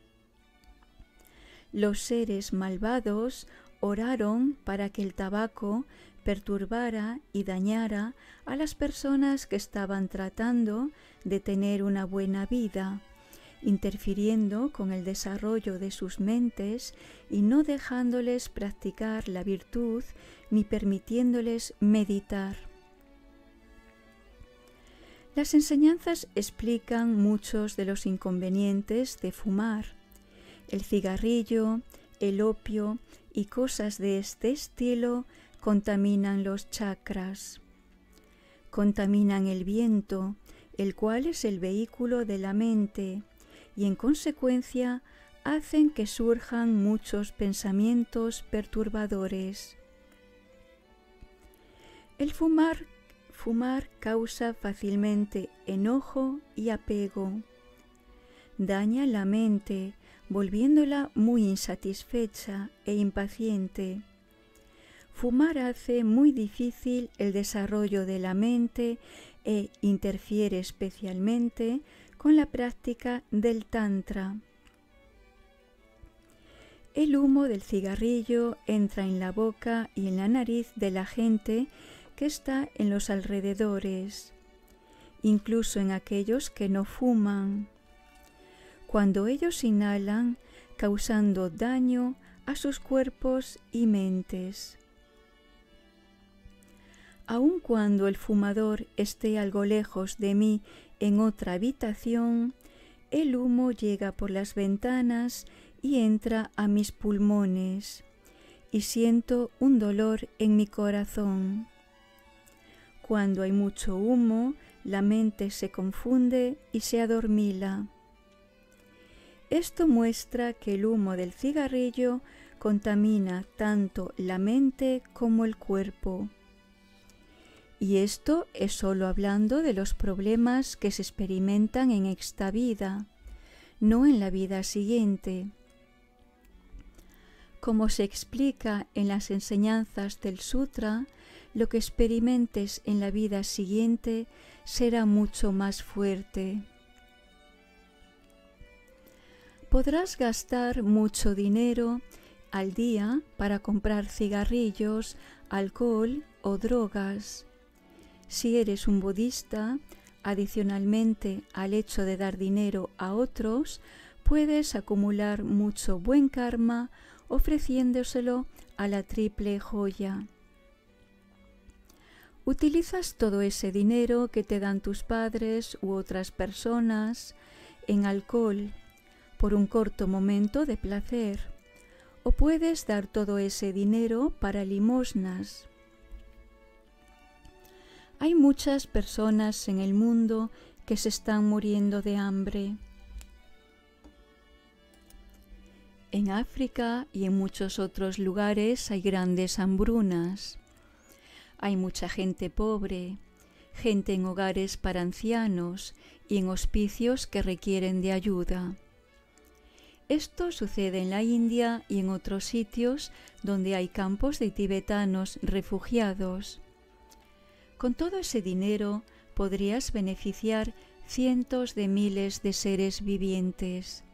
Los seres malvados oraron para que el tabaco perturbara y dañara a las personas que estaban tratando de tener una buena vida, interfiriendo con el desarrollo de sus mentes y no dejándoles practicar la virtud ni permitiéndoles meditar. Las enseñanzas explican muchos de los inconvenientes de fumar. El cigarrillo, el opio y cosas de este estilo contaminan los chakras. Contaminan el viento, el cual es el vehículo de la mente, y en consecuencia hacen que surjan muchos pensamientos perturbadores. El fumar, fumar causa fácilmente enojo y apego. Daña la mente, volviéndola muy insatisfecha e impaciente. Fumar hace muy difícil el desarrollo de la mente e interfiere especialmente con la práctica del Tantra. El humo del cigarrillo entra en la boca y en la nariz de la gente que está en los alrededores, incluso en aquellos que no fuman, cuando ellos inhalan, causando daño a sus cuerpos y mentes. Aun cuando el fumador esté algo lejos de mí en otra habitación, el humo llega por las ventanas y entra a mis pulmones, y siento un dolor en mi corazón. Cuando hay mucho humo, la mente se confunde y se adormila. Esto muestra que el humo del cigarrillo contamina tanto la mente como el cuerpo. Y esto es solo hablando de los problemas que se experimentan en esta vida, no en la vida siguiente. Como se explica en las enseñanzas del Sutra, lo que experimentes en la vida siguiente será mucho más fuerte. Podrás gastar mucho dinero al día para comprar cigarrillos, alcohol o drogas. Si eres un budista, adicionalmente al hecho de dar dinero a otros, puedes acumular mucho buen karma ofreciéndoselo a la triple joya. Utilizas todo ese dinero que te dan tus padres u otras personas en alcohol por un corto momento de placer, o puedes dar todo ese dinero para limosnas. Hay muchas personas en el mundo que se están muriendo de hambre. En África y en muchos otros lugares hay grandes hambrunas. Hay mucha gente pobre, gente en hogares para ancianos y en hospicios que requieren de ayuda. Esto sucede en la India y en otros sitios donde hay campos de tibetanos refugiados. Con todo ese dinero podrías beneficiar cientos de miles de seres vivientes.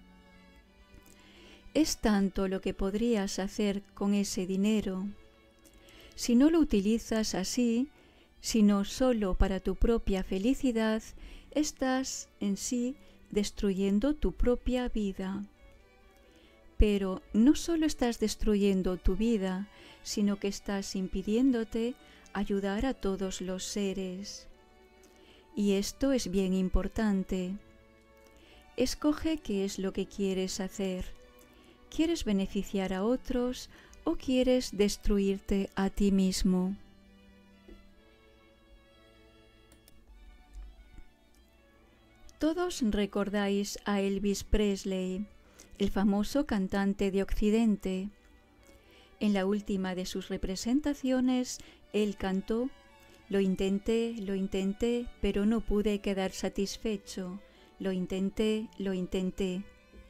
Es tanto lo que podrías hacer con ese dinero. Si no lo utilizas así, sino solo para tu propia felicidad, estás en sí destruyendo tu propia vida. Pero no solo estás destruyendo tu vida, sino que estás impidiéndote ayudar a todos los seres. Y esto es bien importante. Escoge qué es lo que quieres hacer. ¿Quieres beneficiar a otros o quieres destruirte a ti mismo? Todos recordáis a Elvis Presley, el famoso cantante de Occidente. En la última de sus representaciones, él cantó: "Lo intenté, lo intenté, pero no pude quedar satisfecho. Lo intenté, lo intenté".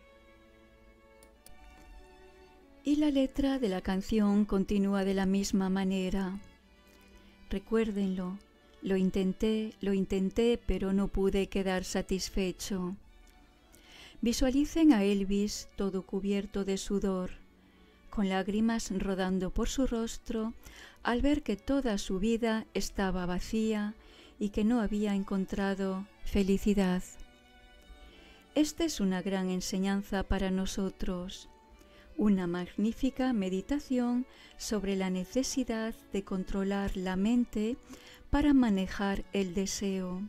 Y la letra de la canción continúa de la misma manera. Recuérdenlo: lo intenté, lo intenté, pero no pude quedar satisfecho. Visualicen a Elvis todo cubierto de sudor, con lágrimas rodando por su rostro, al ver que toda su vida estaba vacía y que no había encontrado felicidad. Esta es una gran enseñanza para nosotros, una magnífica meditación sobre la necesidad de controlar la mente para manejar el deseo.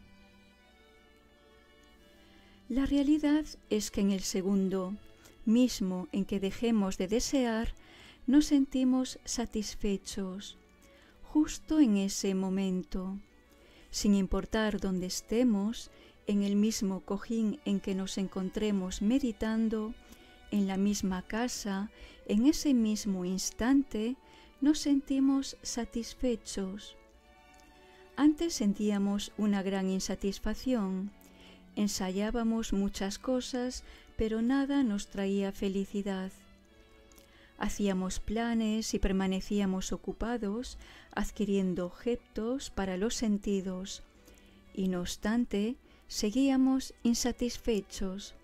La realidad es que en el segundo mismo en que dejemos de desear, nos sentimos satisfechos, justo en ese momento, sin importar dónde estemos, en el mismo cojín en que nos encontremos meditando, en la misma casa, en ese mismo instante, nos sentimos satisfechos. Antes sentíamos una gran insatisfacción, ensayábamos muchas cosas, pero nada nos traía felicidad. Hacíamos planes y permanecíamos ocupados, adquiriendo objetos para los sentidos, y no obstante, seguíamos insatisfechos.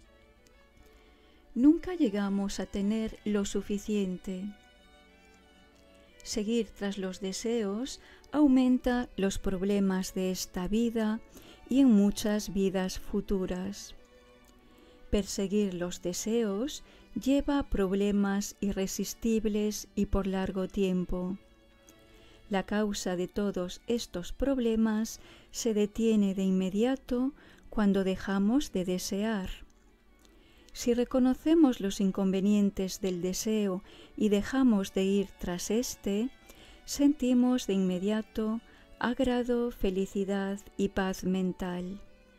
Nunca llegamos a tener lo suficiente. Seguir tras los deseos aumenta los problemas de esta vida y en muchas vidas futuras. Perseguir los deseos lleva problemas irresistibles y por largo tiempo. La causa de todos estos problemas se detiene de inmediato cuando dejamos de desear. Si reconocemos los inconvenientes del deseo y dejamos de ir tras éste, sentimos de inmediato agrado, felicidad y paz mental.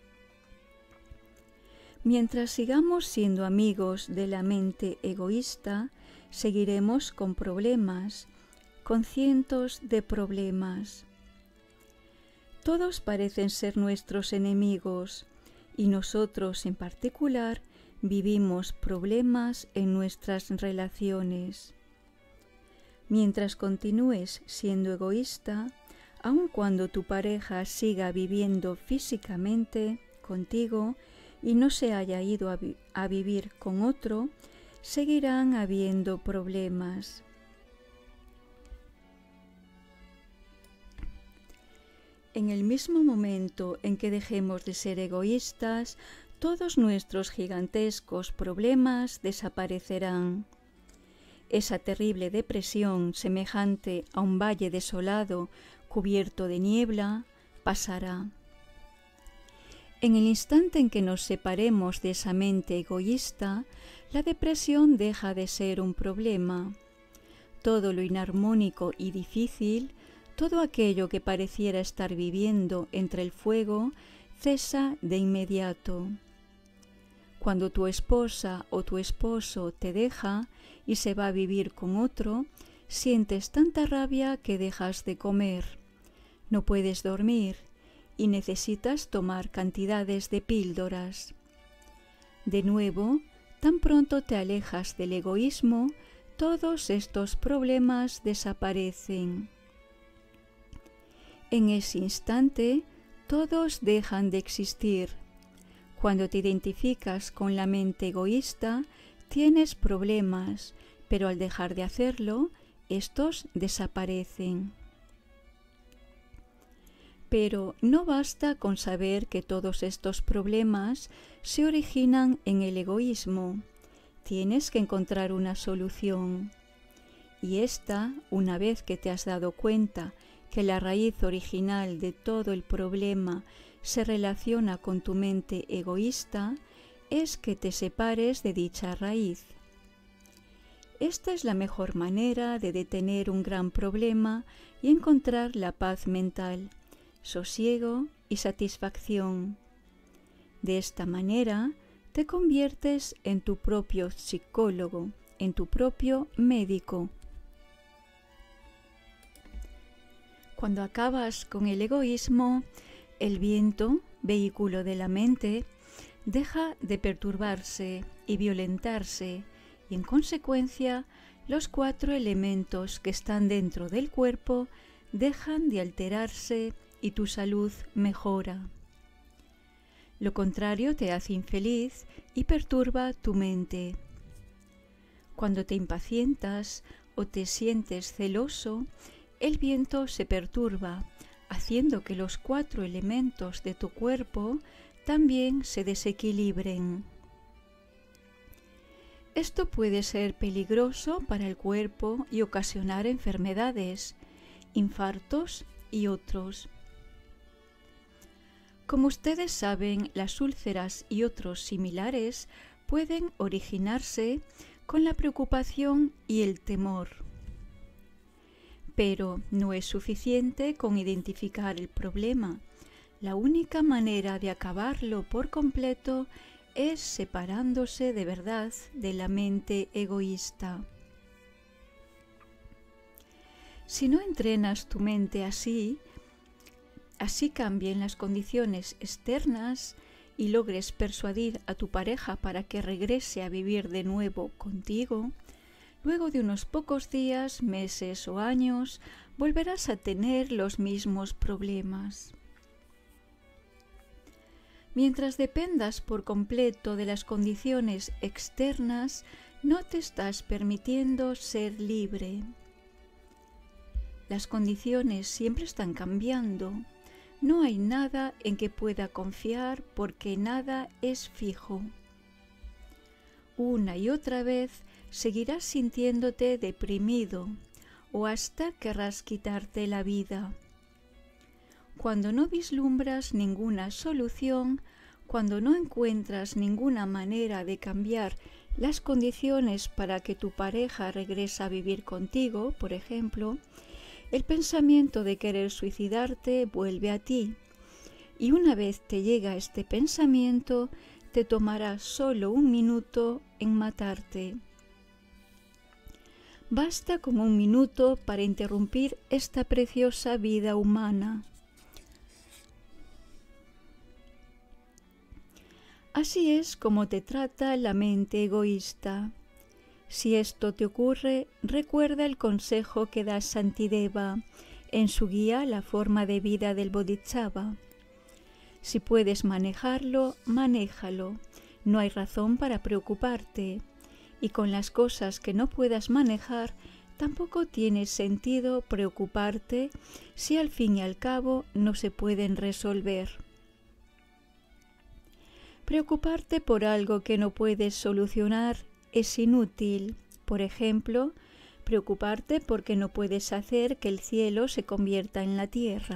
Mientras sigamos siendo amigos de la mente egoísta, seguiremos con problemas, con cientos de problemas. Todos parecen ser nuestros enemigos y nosotros en particular vivimos problemas en nuestras relaciones. Mientras continúes siendo egoísta, aun cuando tu pareja siga viviendo físicamente contigo y no se haya ido a, vi- a vivir con otro, seguirán habiendo problemas. En el mismo momento en que dejemos de ser egoístas, todos nuestros gigantescos problemas desaparecerán. Esa terrible depresión, semejante a un valle desolado cubierto de niebla, pasará. En el instante en que nos separemos de esa mente egoísta, la depresión deja de ser un problema. Todo lo inarmónico y difícil, todo aquello que pareciera estar viviendo entre el fuego, cesa de inmediato. Cuando tu esposa o tu esposo te deja y se va a vivir con otro, sientes tanta rabia que dejas de comer, no puedes dormir y necesitas tomar cantidades de píldoras. De nuevo, tan pronto te alejas del egoísmo, todos estos problemas desaparecen. En ese instante, todos dejan de existir. Cuando te identificas con la mente egoísta, tienes problemas, pero al dejar de hacerlo, estos desaparecen. Pero no basta con saber que todos estos problemas se originan en el egoísmo. Tienes que encontrar una solución. Y esta, una vez que te has dado cuenta que la raíz original de todo el problema se relaciona con tu mente egoísta, es que te separes de dicha raíz. Esta es la mejor manera de detener un gran problema y encontrar la paz mental, sosiego y satisfacción. De esta manera, te conviertes en tu propio psicólogo, en tu propio médico. Cuando acabas con el egoísmo, el viento, vehículo de la mente, deja de perturbarse y violentarse, y en consecuencia, los cuatro elementos que están dentro del cuerpo dejan de alterarse y tu salud mejora. Lo contrario te hace infeliz y perturba tu mente. Cuando te impacientas o te sientes celoso, el viento se perturba, haciendo que los cuatro elementos de tu cuerpo también se desequilibren. Esto puede ser peligroso para el cuerpo y ocasionar enfermedades, infartos y otros. Como ustedes saben, las úlceras y otros similares pueden originarse con la preocupación y el temor. Pero no es suficiente con identificar el problema. La única manera de acabarlo por completo es separándose de verdad de la mente egoísta. Si no entrenas tu mente así, así cambien las condiciones externas y logres persuadir a tu pareja para que regrese a vivir de nuevo contigo, luego de unos pocos días, meses o años, volverás a tener los mismos problemas. Mientras dependas por completo de las condiciones externas, no te estás permitiendo ser libre. Las condiciones siempre están cambiando. No hay nada en que pueda confiar porque nada es fijo. Una y otra vez seguirás sintiéndote deprimido o hasta querrás quitarte la vida. Cuando no vislumbras ninguna solución, cuando no encuentras ninguna manera de cambiar las condiciones para que tu pareja regrese a vivir contigo, por ejemplo, el pensamiento de querer suicidarte vuelve a ti, y una vez te llega este pensamiento, te tomará solo un minuto en matarte. Basta con un minuto para interrumpir esta preciosa vida humana. Así es como te trata la mente egoísta. Si esto te ocurre, recuerda el consejo que da Shantideva en su guía La forma de vida del Bodhisattva. Si puedes manejarlo, manéjalo. No hay razón para preocuparte. Y con las cosas que no puedas manejar, tampoco tiene sentido preocuparte si al fin y al cabo no se pueden resolver. Preocuparte por algo que no puedes solucionar es inútil. Por ejemplo, preocuparte porque no puedes hacer que el cielo se convierta en la tierra.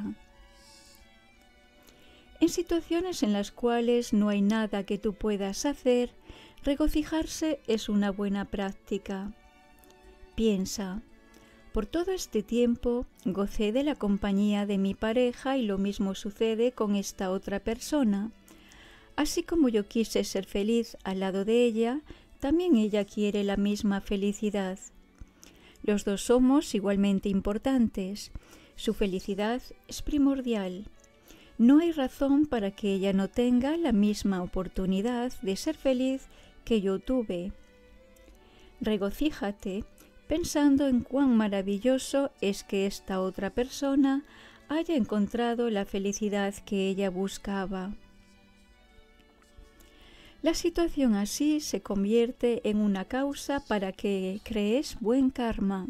En situaciones en las cuales no hay nada que tú puedas hacer, regocijarse es una buena práctica. Piensa, por todo este tiempo gocé de la compañía de mi pareja y lo mismo sucede con esta otra persona. Así como yo quise ser feliz al lado de ella, también ella quiere la misma felicidad. Los dos somos igualmente importantes. Su felicidad es primordial. No hay razón para que ella no tenga la misma oportunidad de ser feliz que yo tuve. Regocíjate pensando en cuán maravilloso es que esta otra persona haya encontrado la felicidad que ella buscaba. La situación así se convierte en una causa para que crees buen karma.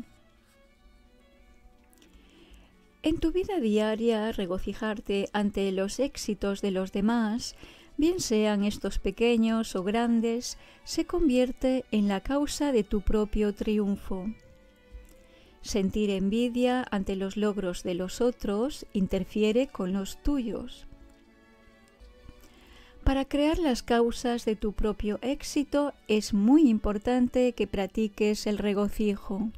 En tu vida diaria, regocijarte ante los éxitos de los demás, bien sean estos pequeños o grandes, se convierte en la causa de tu propio triunfo. Sentir envidia ante los logros de los otros interfiere con los tuyos. Para crear las causas de tu propio éxito es muy importante que practiques el regocijo.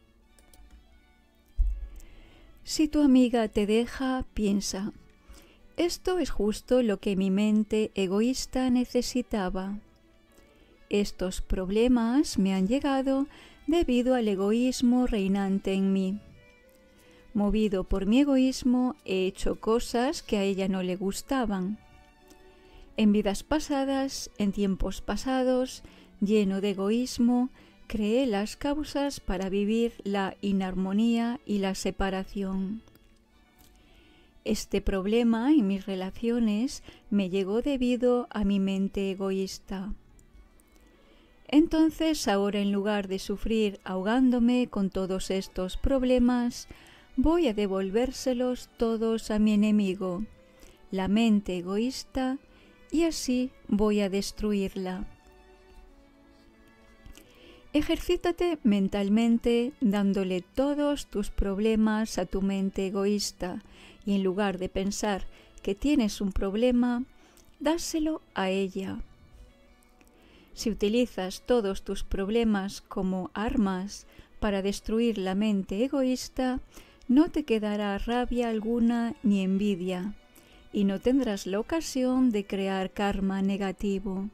Si tu amiga te deja, piensa, Esto es justo lo que mi mente egoísta necesitaba. Estos problemas me han llegado debido al egoísmo reinante en mí. Movido por mi egoísmo, he hecho cosas que a ella no le gustaban. En vidas pasadas, en tiempos pasados, lleno de egoísmo, creé las causas para vivir la inarmonía y la separación. Este problema en mis relaciones me llegó debido a mi mente egoísta. Entonces, ahora en lugar de sufrir ahogándome con todos estos problemas, voy a devolvérselos todos a mi enemigo, la mente egoísta, y así voy a destruirla. Ejercítate mentalmente dándole todos tus problemas a tu mente egoísta y en lugar de pensar que tienes un problema, dáselo a ella. Si utilizas todos tus problemas como armas para destruir la mente egoísta, no te quedará rabia alguna ni envidia, y no tendrás la ocasión de crear karma negativo.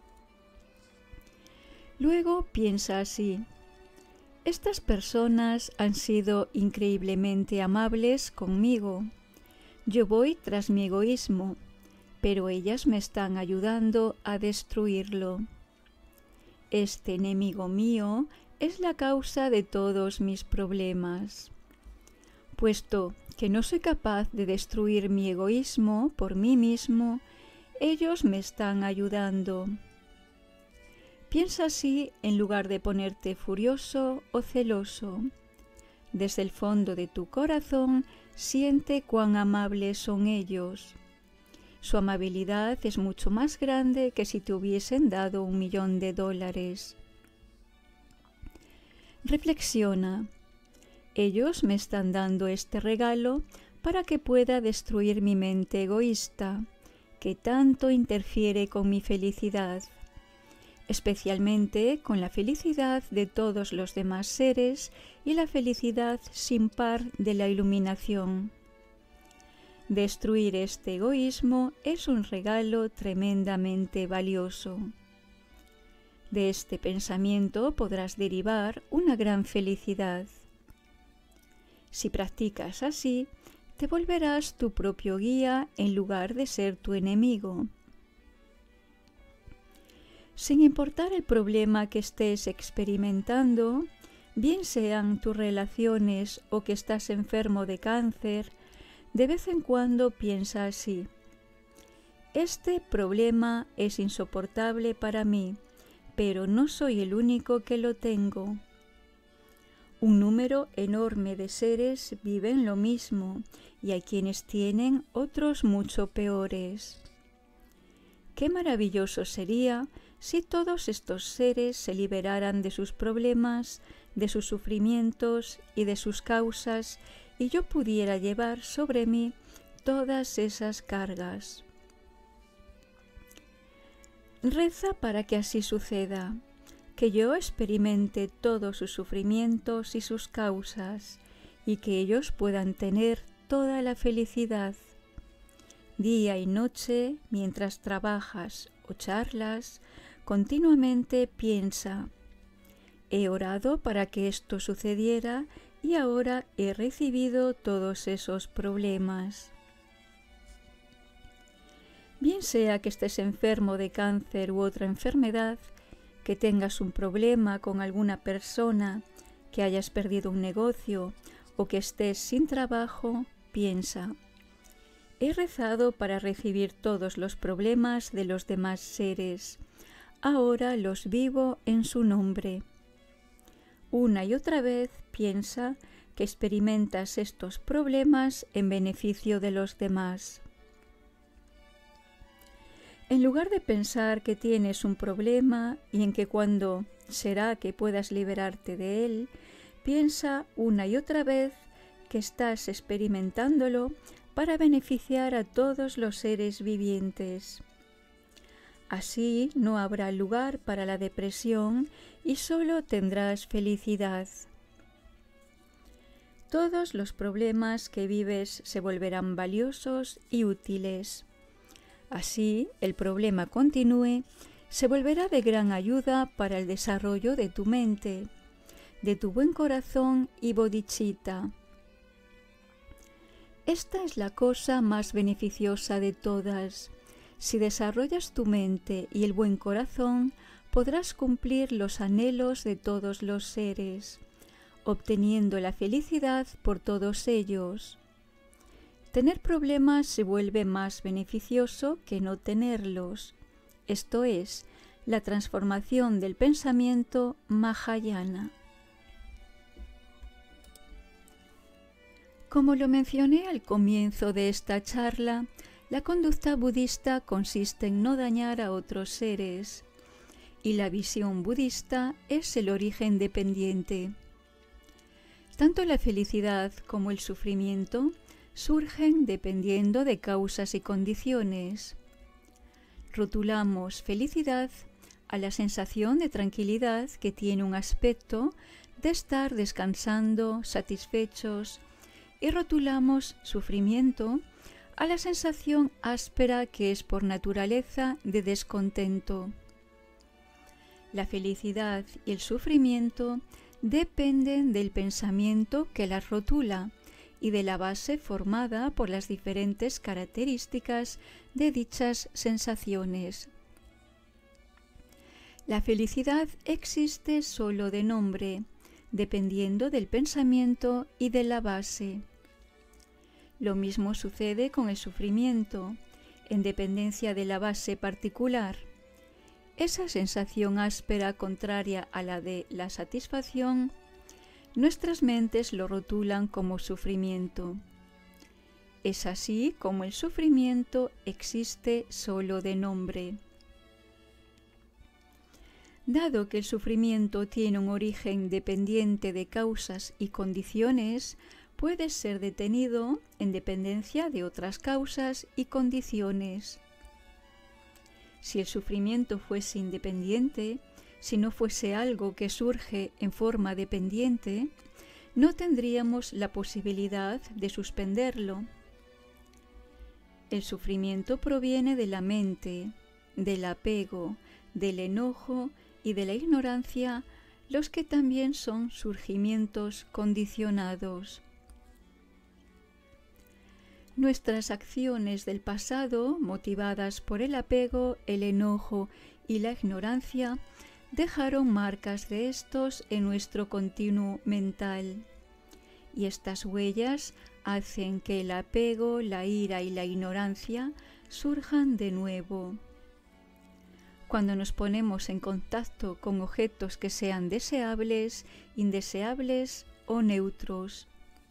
Luego piensa así: estas personas han sido increíblemente amables conmigo. Yo voy tras mi egoísmo, pero ellas me están ayudando a destruirlo. Este enemigo mío es la causa de todos mis problemas. Puesto que no soy capaz de destruir mi egoísmo por mí mismo, ellos me están ayudando. Piensa así en lugar de ponerte furioso o celoso. Desde el fondo de tu corazón, siente cuán amables son ellos. Su amabilidad es mucho más grande que si te hubiesen dado un millón de dólares. Reflexiona. Ellos me están dando este regalo para que pueda destruir mi mente egoísta, que tanto interfiere con mi felicidad, especialmente con la felicidad de todos los demás seres y la felicidad sin par de la iluminación. Destruir este egoísmo es un regalo tremendamente valioso. De este pensamiento podrás derivar una gran felicidad. Si practicas así, te volverás tu propio guía en lugar de ser tu enemigo. Sin importar el problema que estés experimentando, bien sean tus relaciones o que estás enfermo de cáncer, de vez en cuando piensa así: este problema es insoportable para mí, pero no soy el único que lo tengo. Un número enorme de seres viven lo mismo y hay quienes tienen otros mucho peores. Qué maravilloso sería si todos estos seres se liberaran de sus problemas, de sus sufrimientos y de sus causas, y yo pudiera llevar sobre mí todas esas cargas. Reza para que así suceda, que yo experimente todos sus sufrimientos y sus causas, y que ellos puedan tener toda la felicidad. Día y noche, mientras trabajas o charlas, continuamente piensa: he orado para que esto sucediera y ahora he recibido todos esos problemas. Bien sea que estés enfermo de cáncer u otra enfermedad, que tengas un problema con alguna persona, que hayas perdido un negocio o que estés sin trabajo, piensa: he rezado para recibir todos los problemas de los demás seres. Ahora los vivo en su nombre. Una y otra vez piensa que experimentas estos problemas en beneficio de los demás. En lugar de pensar que tienes un problema y en que cuándo será que puedas liberarte de él, piensa una y otra vez que estás experimentándolo para beneficiar a todos los seres vivientes. Así no habrá lugar para la depresión y solo tendrás felicidad. todos los problemas que vives se volverán valiosos y útiles. Así, el problema continúe se volverá de gran ayuda para el desarrollo de tu mente, de tu buen corazón y bodhicitta. Esta es la cosa más beneficiosa de todas. Si desarrollas tu mente y el buen corazón, podrás cumplir los anhelos de todos los seres, obteniendo la felicidad por todos ellos. Tener problemas se vuelve más beneficioso que no tenerlos. Esto es, la transformación del pensamiento Mahayana. Como lo mencioné al comienzo de esta charla, la conducta budista consiste en no dañar a otros seres, y la visión budista es el origen dependiente. Tanto la felicidad como el sufrimiento surgen dependiendo de causas y condiciones. Rotulamos felicidad a la sensación de tranquilidad que tiene un aspecto de estar descansando, satisfechos, y rotulamos sufrimiento a la sensación áspera que es por naturaleza de descontento. La felicidad y el sufrimiento dependen del pensamiento que las rotula y de la base formada por las diferentes características de dichas sensaciones. La felicidad existe solo de nombre, dependiendo del pensamiento y de la base. Lo mismo sucede con el sufrimiento, en dependencia de la base particular. Esa sensación áspera contraria a la de la satisfacción, nuestras mentes lo rotulan como sufrimiento. Es así como el sufrimiento existe solo de nombre. Dado que el sufrimiento tiene un origen dependiente de causas y condiciones, puede ser detenido en dependencia de otras causas y condiciones. Si el sufrimiento fuese independiente, si no fuese algo que surge en forma dependiente, no tendríamos la posibilidad de suspenderlo. El sufrimiento proviene de la mente, del apego, del enojo y de la ignorancia, los que también son surgimientos condicionados. Nuestras acciones del pasado, motivadas por el apego, el enojo y la ignorancia, dejaron marcas de estos en nuestro continuo mental. Y estas huellas hacen que el apego, la ira y la ignorancia surjan de nuevo. Cuando nos ponemos en contacto con objetos que sean deseables, indeseables o neutros.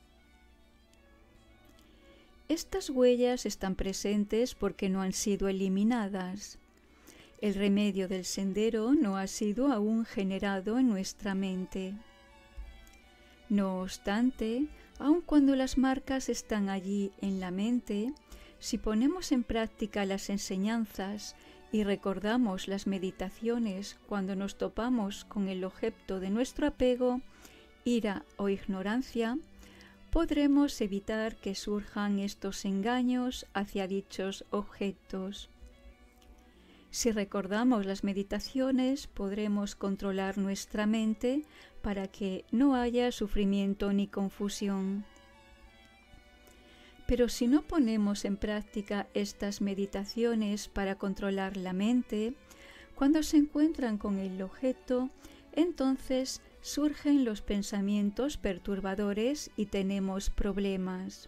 Estas huellas están presentes porque no han sido eliminadas. El remedio del sendero no ha sido aún generado en nuestra mente. No obstante, aun cuando las marcas están allí en la mente, si ponemos en práctica las enseñanzas y recordamos las meditaciones cuando nos topamos con el objeto de nuestro apego, ira o ignorancia, podremos evitar que surjan estos engaños hacia dichos objetos. Si recordamos las meditaciones, podremos controlar nuestra mente para que no haya sufrimiento ni confusión. Pero si no ponemos en práctica estas meditaciones para controlar la mente, cuando se encuentran con el objeto, entonces surgen los pensamientos perturbadores y tenemos problemas.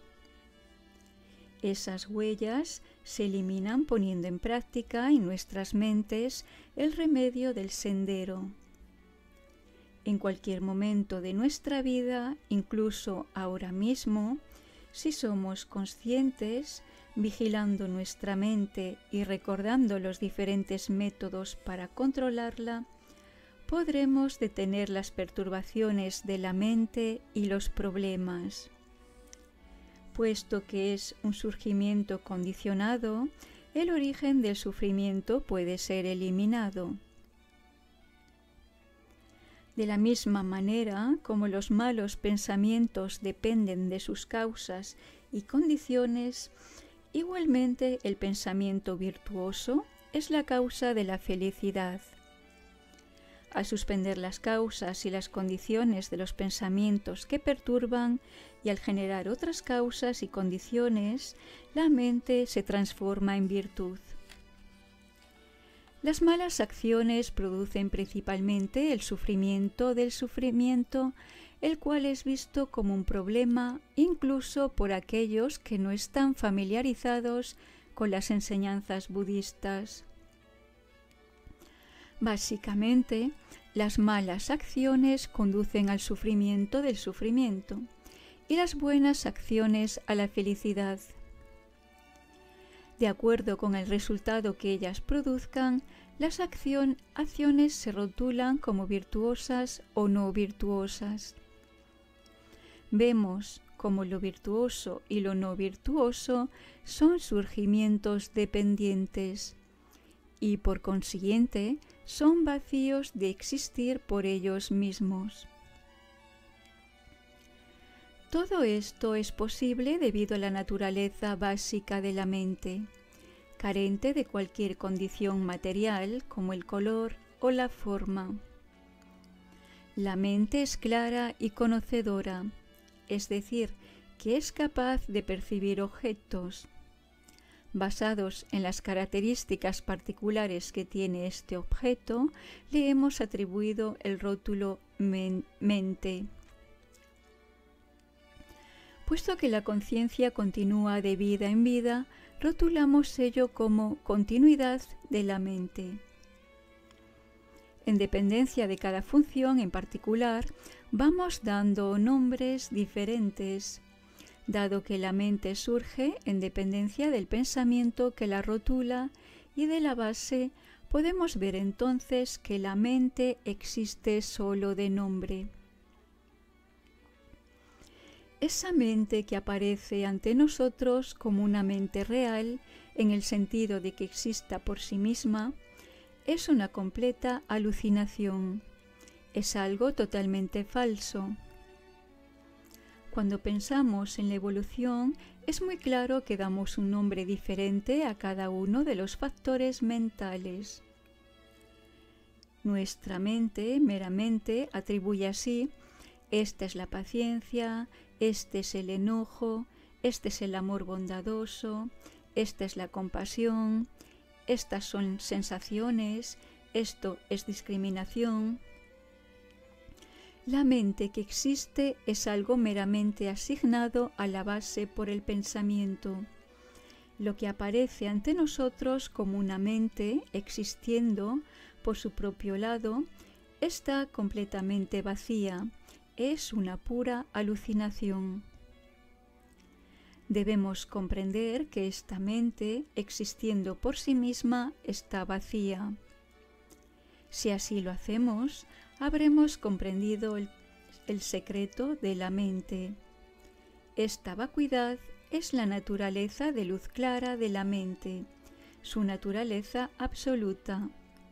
Esas huellas se eliminan poniendo en práctica en nuestras mentes el remedio del sendero. En cualquier momento de nuestra vida, incluso ahora mismo, si somos conscientes, vigilando nuestra mente y recordando los diferentes métodos para controlarla, podremos detener las perturbaciones de la mente y los problemas. Puesto que es un surgimiento condicionado, el origen del sufrimiento puede ser eliminado. De la misma manera como los malos pensamientos dependen de sus causas y condiciones, igualmente el pensamiento virtuoso es la causa de la felicidad. Al suspender las causas y las condiciones de los pensamientos que perturban y al generar otras causas y condiciones, la mente se transforma en virtud. Las malas acciones producen principalmente el sufrimiento del sufrimiento, el cual es visto como un problema incluso por aquellos que no están familiarizados con las enseñanzas budistas. Básicamente, las malas acciones conducen al sufrimiento del sufrimiento y las buenas acciones a la felicidad. De acuerdo con el resultado que ellas produzcan, las acción, acciones se rotulan como virtuosas o no virtuosas. Vemos como lo virtuoso y lo no virtuoso son surgimientos dependientes y, por consiguiente, son vacíos de existir por ellos mismos. Todo esto es posible debido a la naturaleza básica de la mente, carente de cualquier condición material como el color o la forma. La mente es clara y conocedora, es decir, que es capaz de percibir objetos. Basados en las características particulares que tiene este objeto, le hemos atribuido el rótulo men- mente. Puesto que la conciencia continúa de vida en vida, rotulamos ello como continuidad de la mente. En dependencia de cada función en particular, vamos dando nombres diferentes, dado que la mente surge en dependencia del pensamiento que la rotula y de la base, podemos ver entonces que la mente existe solo de nombre. Esa mente que aparece ante nosotros como una mente real, en el sentido de que exista por sí misma, es una completa alucinación, es algo totalmente falso. Cuando pensamos en la evolución, es muy claro que damos un nombre diferente a cada uno de los factores mentales. Nuestra mente meramente atribuye así: esta es la paciencia, este es el enojo, este es el amor bondadoso, esta es la compasión, estas son sensaciones, esto es discriminación. La mente que existe es algo meramente asignado a la base por el pensamiento. Lo que aparece ante nosotros como una mente existiendo por su propio lado está completamente vacía, es una pura alucinación. Debemos comprender que esta mente, existiendo por sí misma, está vacía. Si así lo hacemos, habremos comprendido el, el secreto de la mente. Esta vacuidad es la naturaleza de luz clara de la mente, su naturaleza absoluta.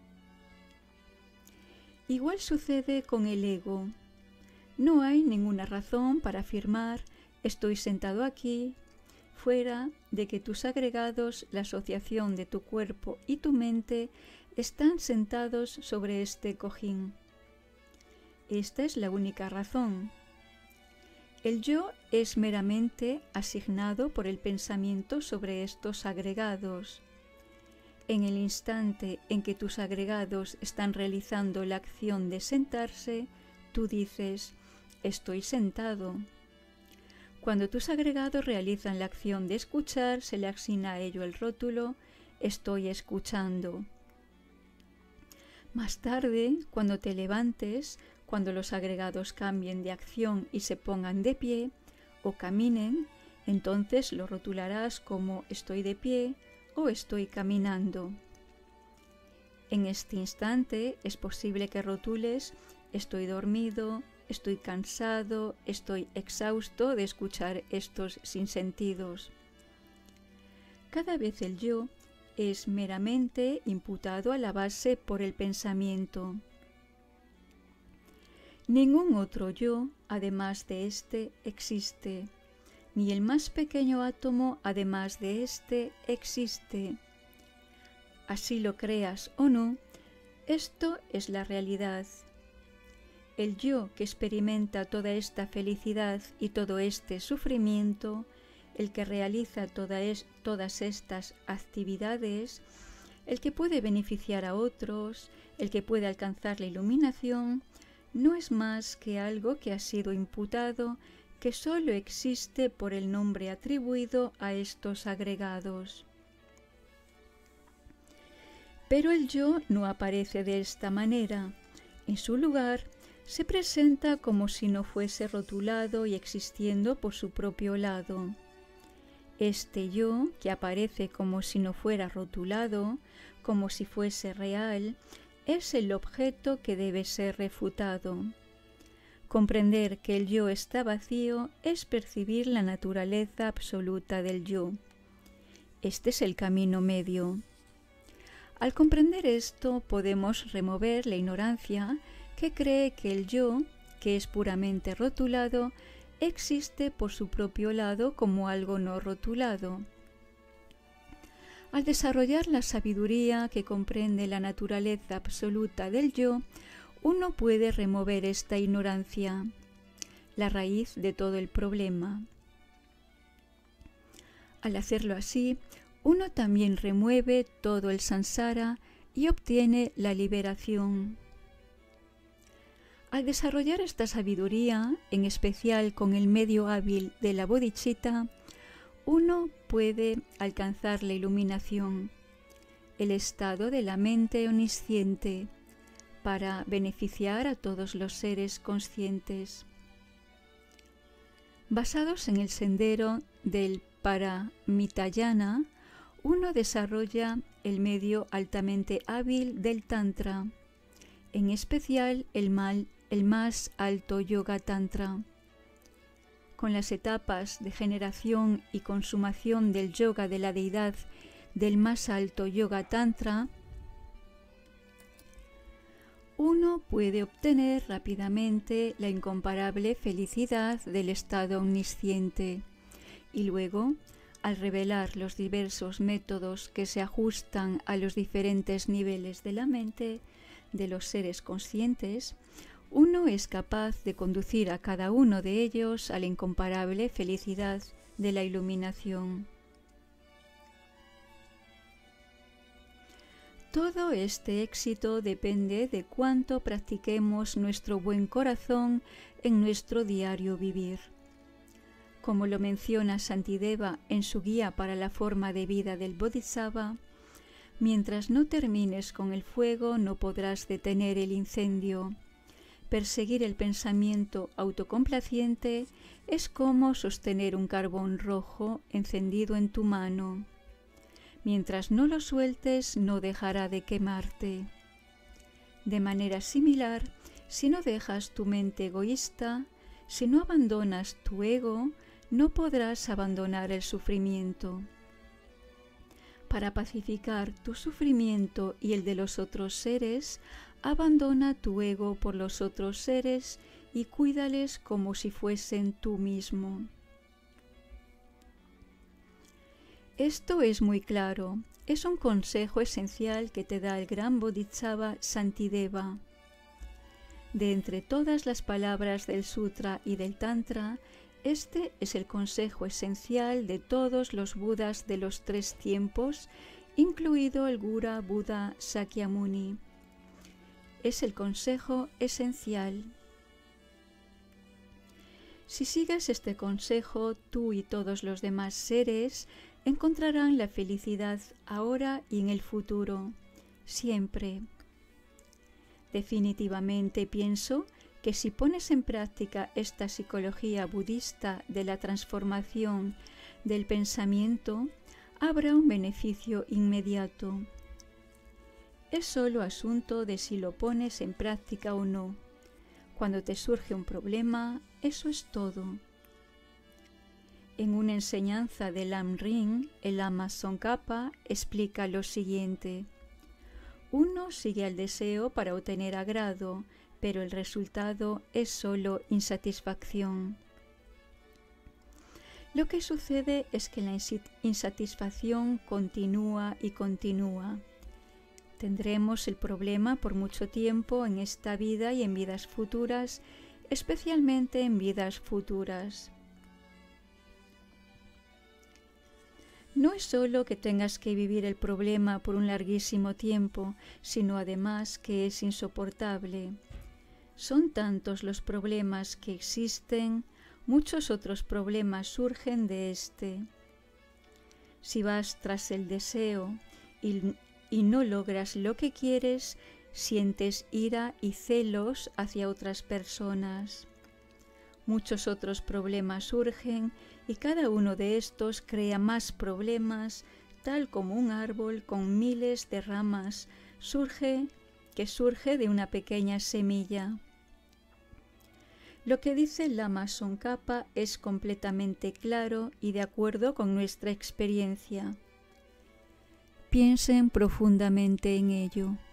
Igual sucede con el ego. No hay ninguna razón para afirmar estoy sentado aquí, fuera de que tus agregados, la asociación de tu cuerpo y tu mente, están sentados sobre este cojín. Esta es la única razón. El yo es meramente asignado por el pensamiento sobre estos agregados. En el instante en que tus agregados están realizando la acción de sentarse, tú dices, estoy sentado. Cuando tus agregados realizan la acción de escuchar, se le asigna a ello el rótulo, estoy escuchando. Más tarde, cuando te levantes, cuando los agregados cambien de acción y se pongan de pie o caminen, entonces lo rotularás como estoy de pie o estoy caminando. En este instante es posible que rotules estoy dormido, estoy cansado, estoy exhausto de escuchar estos sinsentidos. Cada vez el yo es meramente imputado a la base por el pensamiento. Ningún otro yo, además de éste, existe, ni el más pequeño átomo, además de éste, existe. Así lo creas o no, esto es la realidad. El yo que experimenta toda esta felicidad y todo este sufrimiento, el que realiza toda es, todas estas actividades, el que puede beneficiar a otros, el que puede alcanzar la iluminación, no es más que algo que ha sido imputado, que sólo existe por el nombre atribuido a estos agregados. Pero el yo no aparece de esta manera. En su lugar, se presenta como si no fuese rotulado y existiendo por su propio lado. Este yo, que aparece como si no fuera rotulado, como si fuese real, es el objeto que debe ser refutado. Comprender que el yo está vacío es percibir la naturaleza absoluta del yo. Este es el camino medio. Al comprender esto, podemos remover la ignorancia que cree que el yo, que es puramente rotulado, existe por su propio lado como algo no rotulado. Al desarrollar la sabiduría que comprende la naturaleza absoluta del yo, uno puede remover esta ignorancia, la raíz de todo el problema. Al hacerlo así, uno también remueve todo el samsara y obtiene la liberación. Al desarrollar esta sabiduría, en especial con el medio hábil de la bodhicitta, uno puede alcanzar la iluminación, el estado de la mente omnisciente, para beneficiar a todos los seres conscientes. Basados en el sendero del Paramitayana, uno desarrolla el medio altamente hábil del Tantra, en especial el, mal, el más alto Yoga Tantra. Con las etapas de generación y consumación del yoga de la deidad del más alto Yoga Tantra, uno puede obtener rápidamente la incomparable felicidad del estado omnisciente y luego, al revelar los diversos métodos que se ajustan a los diferentes niveles de la mente de los seres conscientes, uno es capaz de conducir a cada uno de ellos a la incomparable felicidad de la iluminación. Todo este éxito depende de cuánto practiquemos nuestro buen corazón en nuestro diario vivir. Como lo menciona Shantideva en su guía para la forma de vida del Bodhisattva, mientras no termines con el fuego no podrás detener el incendio. Perseguir el pensamiento autocomplaciente es como sostener un carbón rojo encendido en tu mano. Mientras no lo sueltes, no dejará de quemarte. De manera similar, si no dejas tu mente egoísta, si no abandonas tu ego, no podrás abandonar el sufrimiento. Para pacificar tu sufrimiento y el de los otros seres, abandona tu ego por los otros seres y cuídales como si fuesen tú mismo. Esto es muy claro, es un consejo esencial que te da el gran Bodhisattva Shantideva. De entre todas las palabras del Sutra y del Tantra, este es el consejo esencial de todos los Budas de los tres tiempos, incluido el Gura Buda Sakyamuni. Es el consejo esencial. Si sigues este consejo, tú y todos los demás seres encontrarán la felicidad ahora y en el futuro, siempre. Definitivamente pienso que si pones en práctica esta psicología budista de la transformación del pensamiento, habrá un beneficio inmediato. Es solo asunto de si lo pones en práctica o no. Cuando te surge un problema, eso es todo. En una enseñanza de Lam Ring, el Lama Tsongkhapa explica lo siguiente. Uno sigue al deseo para obtener agrado, pero el resultado es solo insatisfacción. Lo que sucede es que la insatisfacción continúa y continúa. Tendremos el problema por mucho tiempo en esta vida y en vidas futuras, especialmente en vidas futuras. No es solo que tengas que vivir el problema por un larguísimo tiempo, sino además que es insoportable. Son tantos los problemas que existen, muchos otros problemas surgen de este. Si vas tras el deseo y, y no logras lo que quieres, sientes ira y celos hacia otras personas. Muchos otros problemas surgen y cada uno de estos crea más problemas, tal como un árbol con miles de ramas surge, que surge de una pequeña semilla. Lo que dice Lama Tsongkhapa es completamente claro y de acuerdo con nuestra experiencia. Piensen profundamente en ello.